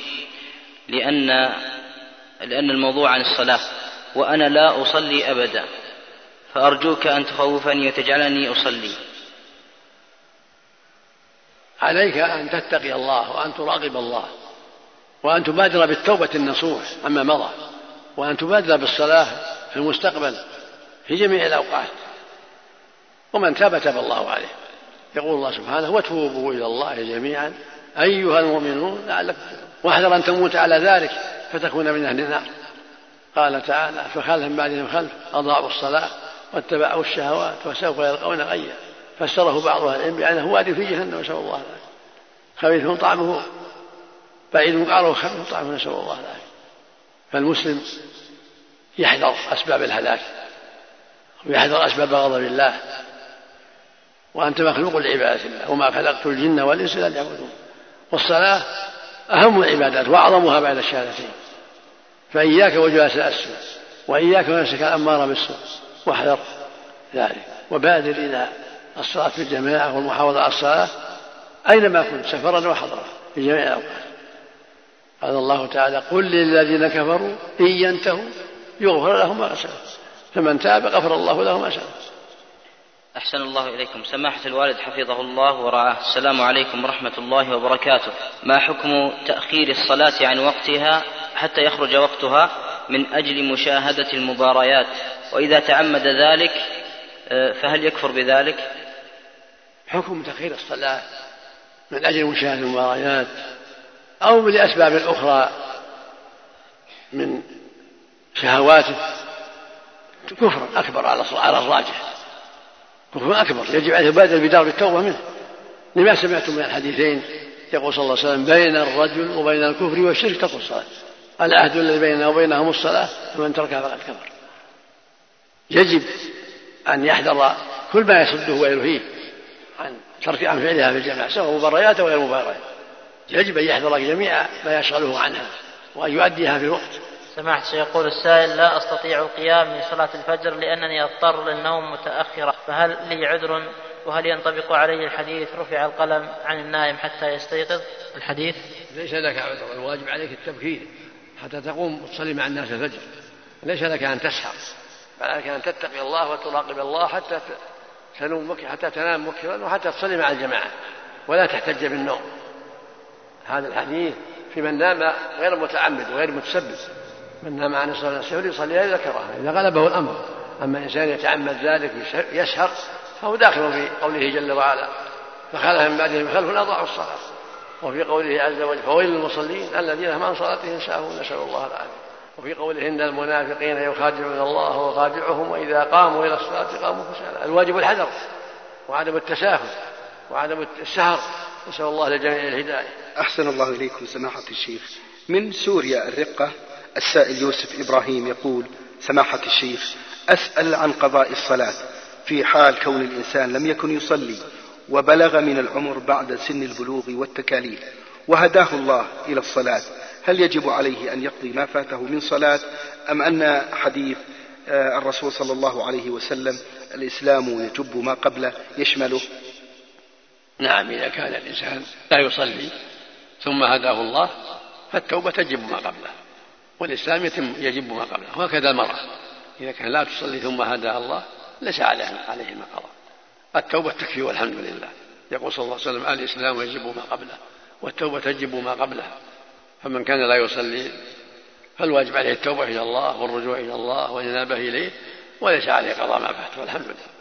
لأن الموضوع عن الصلاة وأنا لا أصلي أبدا، فأرجوك أن تخوفني وتجعلني أصلي. عليك أن تتقي الله وأن تراقب الله وأن تبادر بالتوبة النصوح عما مضى، وأن تبادر بالصلاة في المستقبل في جميع الأوقات، ومن تاب تاب الله عليه. يقول الله سبحانه: وتوبوا إلى الله جميعا أيها المؤمنون لعلكم تفلحون، واحذر أن تموت على ذلك فتكون من أهل النار. قال تعالى: فخلف من بعدهم خلف أضاعوا الصلاة واتبعوا الشهوات وسوف يلقون غيا. فسره بعض أهل العلم بأنه واد في جهنم، نسأل الله العافية، خبيث طعمه بعيد قعره خبيث طعمه، نسأل الله العافية. فالمسلم يحذر أسباب الهلاك ويحذر أسباب غضب الله، وأنت مخلوق لعبادة الله، وما خلقت الجن والإنس إلا ليعبدون. والصلاة أهم العبادات وأعظمها بعد الشهادتين، فإياك وجلساء السوء، وإياك ونفسك الأمارة بالسوء، واحذر ذلك، وبادر إلى الصلاة في الجماعة والمحافظة على الصلاة أينما كنت، سفرا وحضرا، في جميع الأوقات. قال الله تعالى: قل للذين كفروا إن ينتهوا يغفر لهم ما سلف، فمن تاب غفر الله له ما سلف. أحسن الله إليكم. سماحة الوالد حفظه الله ورعاه، السلام عليكم ورحمة الله وبركاته. ما حكم تأخير الصلاة عن وقتها حتى يخرج وقتها من أجل مشاهدة المباريات، وإذا تعمد ذلك فهل يكفر بذلك؟ حكم تأخير الصلاة من أجل مشاهدة المباريات أو لأسباب أخرى من شهواته كفر أكبر على الراجح، كفر أكبر يجب عليه يبادر بدار التوبة منه، لما سمعتم من الحديثين يقول صلى الله عليه وسلم: بين الرجل وبين الكفر والشرك ترك الصلاة. العهد الذي بيننا وبينهم الصلاة فمن تركها فقد كفر. يجب أن يحذر كل ما يصده ويلهيه عن فعلها في الجماعة سواء مباريات أو غير مباريات. يجب أن يحذر جميع ما يشغله عنها وأن يؤديها في الوقت. سماحة الشيخ يقول السائل: لا أستطيع القيام من صلاة الفجر لأنني أضطر للنوم متأخرا، فهل لي عذر؟ وهل ينطبق علي الحديث رفع القلم عن النائم حتى يستيقظ؟ الحديث: ليس لك عذر، الواجب عليك التبكير حتى تقوم وتصلي مع الناس الفجر. ليس لك أن تسهر، بل عليك أن تتقي الله وتراقب الله حتى تنام مبكرا وحتى تصلي مع الجماعة، ولا تحتج بالنوم. هذا الحديث في من نام غير متعمد وغير متسبب. من نام عن الصلاة يصلي إذا ذكرها إذا غلبه الأمر. أما إنسان يتعمد ذلك يسهر فهو داخل في قوله جل وعلا: فخلف من بعدهم خلف أضاعوا الصلاة. وفي قوله عز وجل: فويل للمصلين الذين هم عن صلاتهم ساهون نسأل الله العافية. وفي قوله: إن المنافقين يخادعون الله وخادعهم وإذا قاموا إلى الصلاة قاموا كسالى. الواجب الحذر وعدم التساهل وعدم السهر. نسأل الله للجميع الهداية. أحسن الله إليكم سماحة الشيخ. من سوريا الرقة السائل يوسف إبراهيم يقول: سماحة الشيخ، أسأل عن قضاء الصلاة في حال كون الإنسان لم يكن يصلي وبلغ من العمر بعد سن البلوغ والتكاليف وهداه الله إلى الصلاة، هل يجب عليه أن يقضي ما فاته من صلاة، أم أن حديث الرسول صلى الله عليه وسلم الإسلام يجب ما قبله يشمله؟ نعم، إذا كان الإنسان لا يصلي ثم هداه الله فالتوبة تجب ما قبله والإسلام يجب ما قبله. وهكذا المرأة إذا كان لا تصلي ثم هداها الله ليس عليه ما قضى. التوبة تكفي والحمد لله. يقول صلى الله عليه وسلم: الإسلام يجب ما قبله والتوبة تجب ما قبله. فمن كان لا يصلي فالواجب عليه التوبة إلى الله والرجوع إلى الله والإنابة إليه، وليس عليه قضاء ما فات والحمد لله.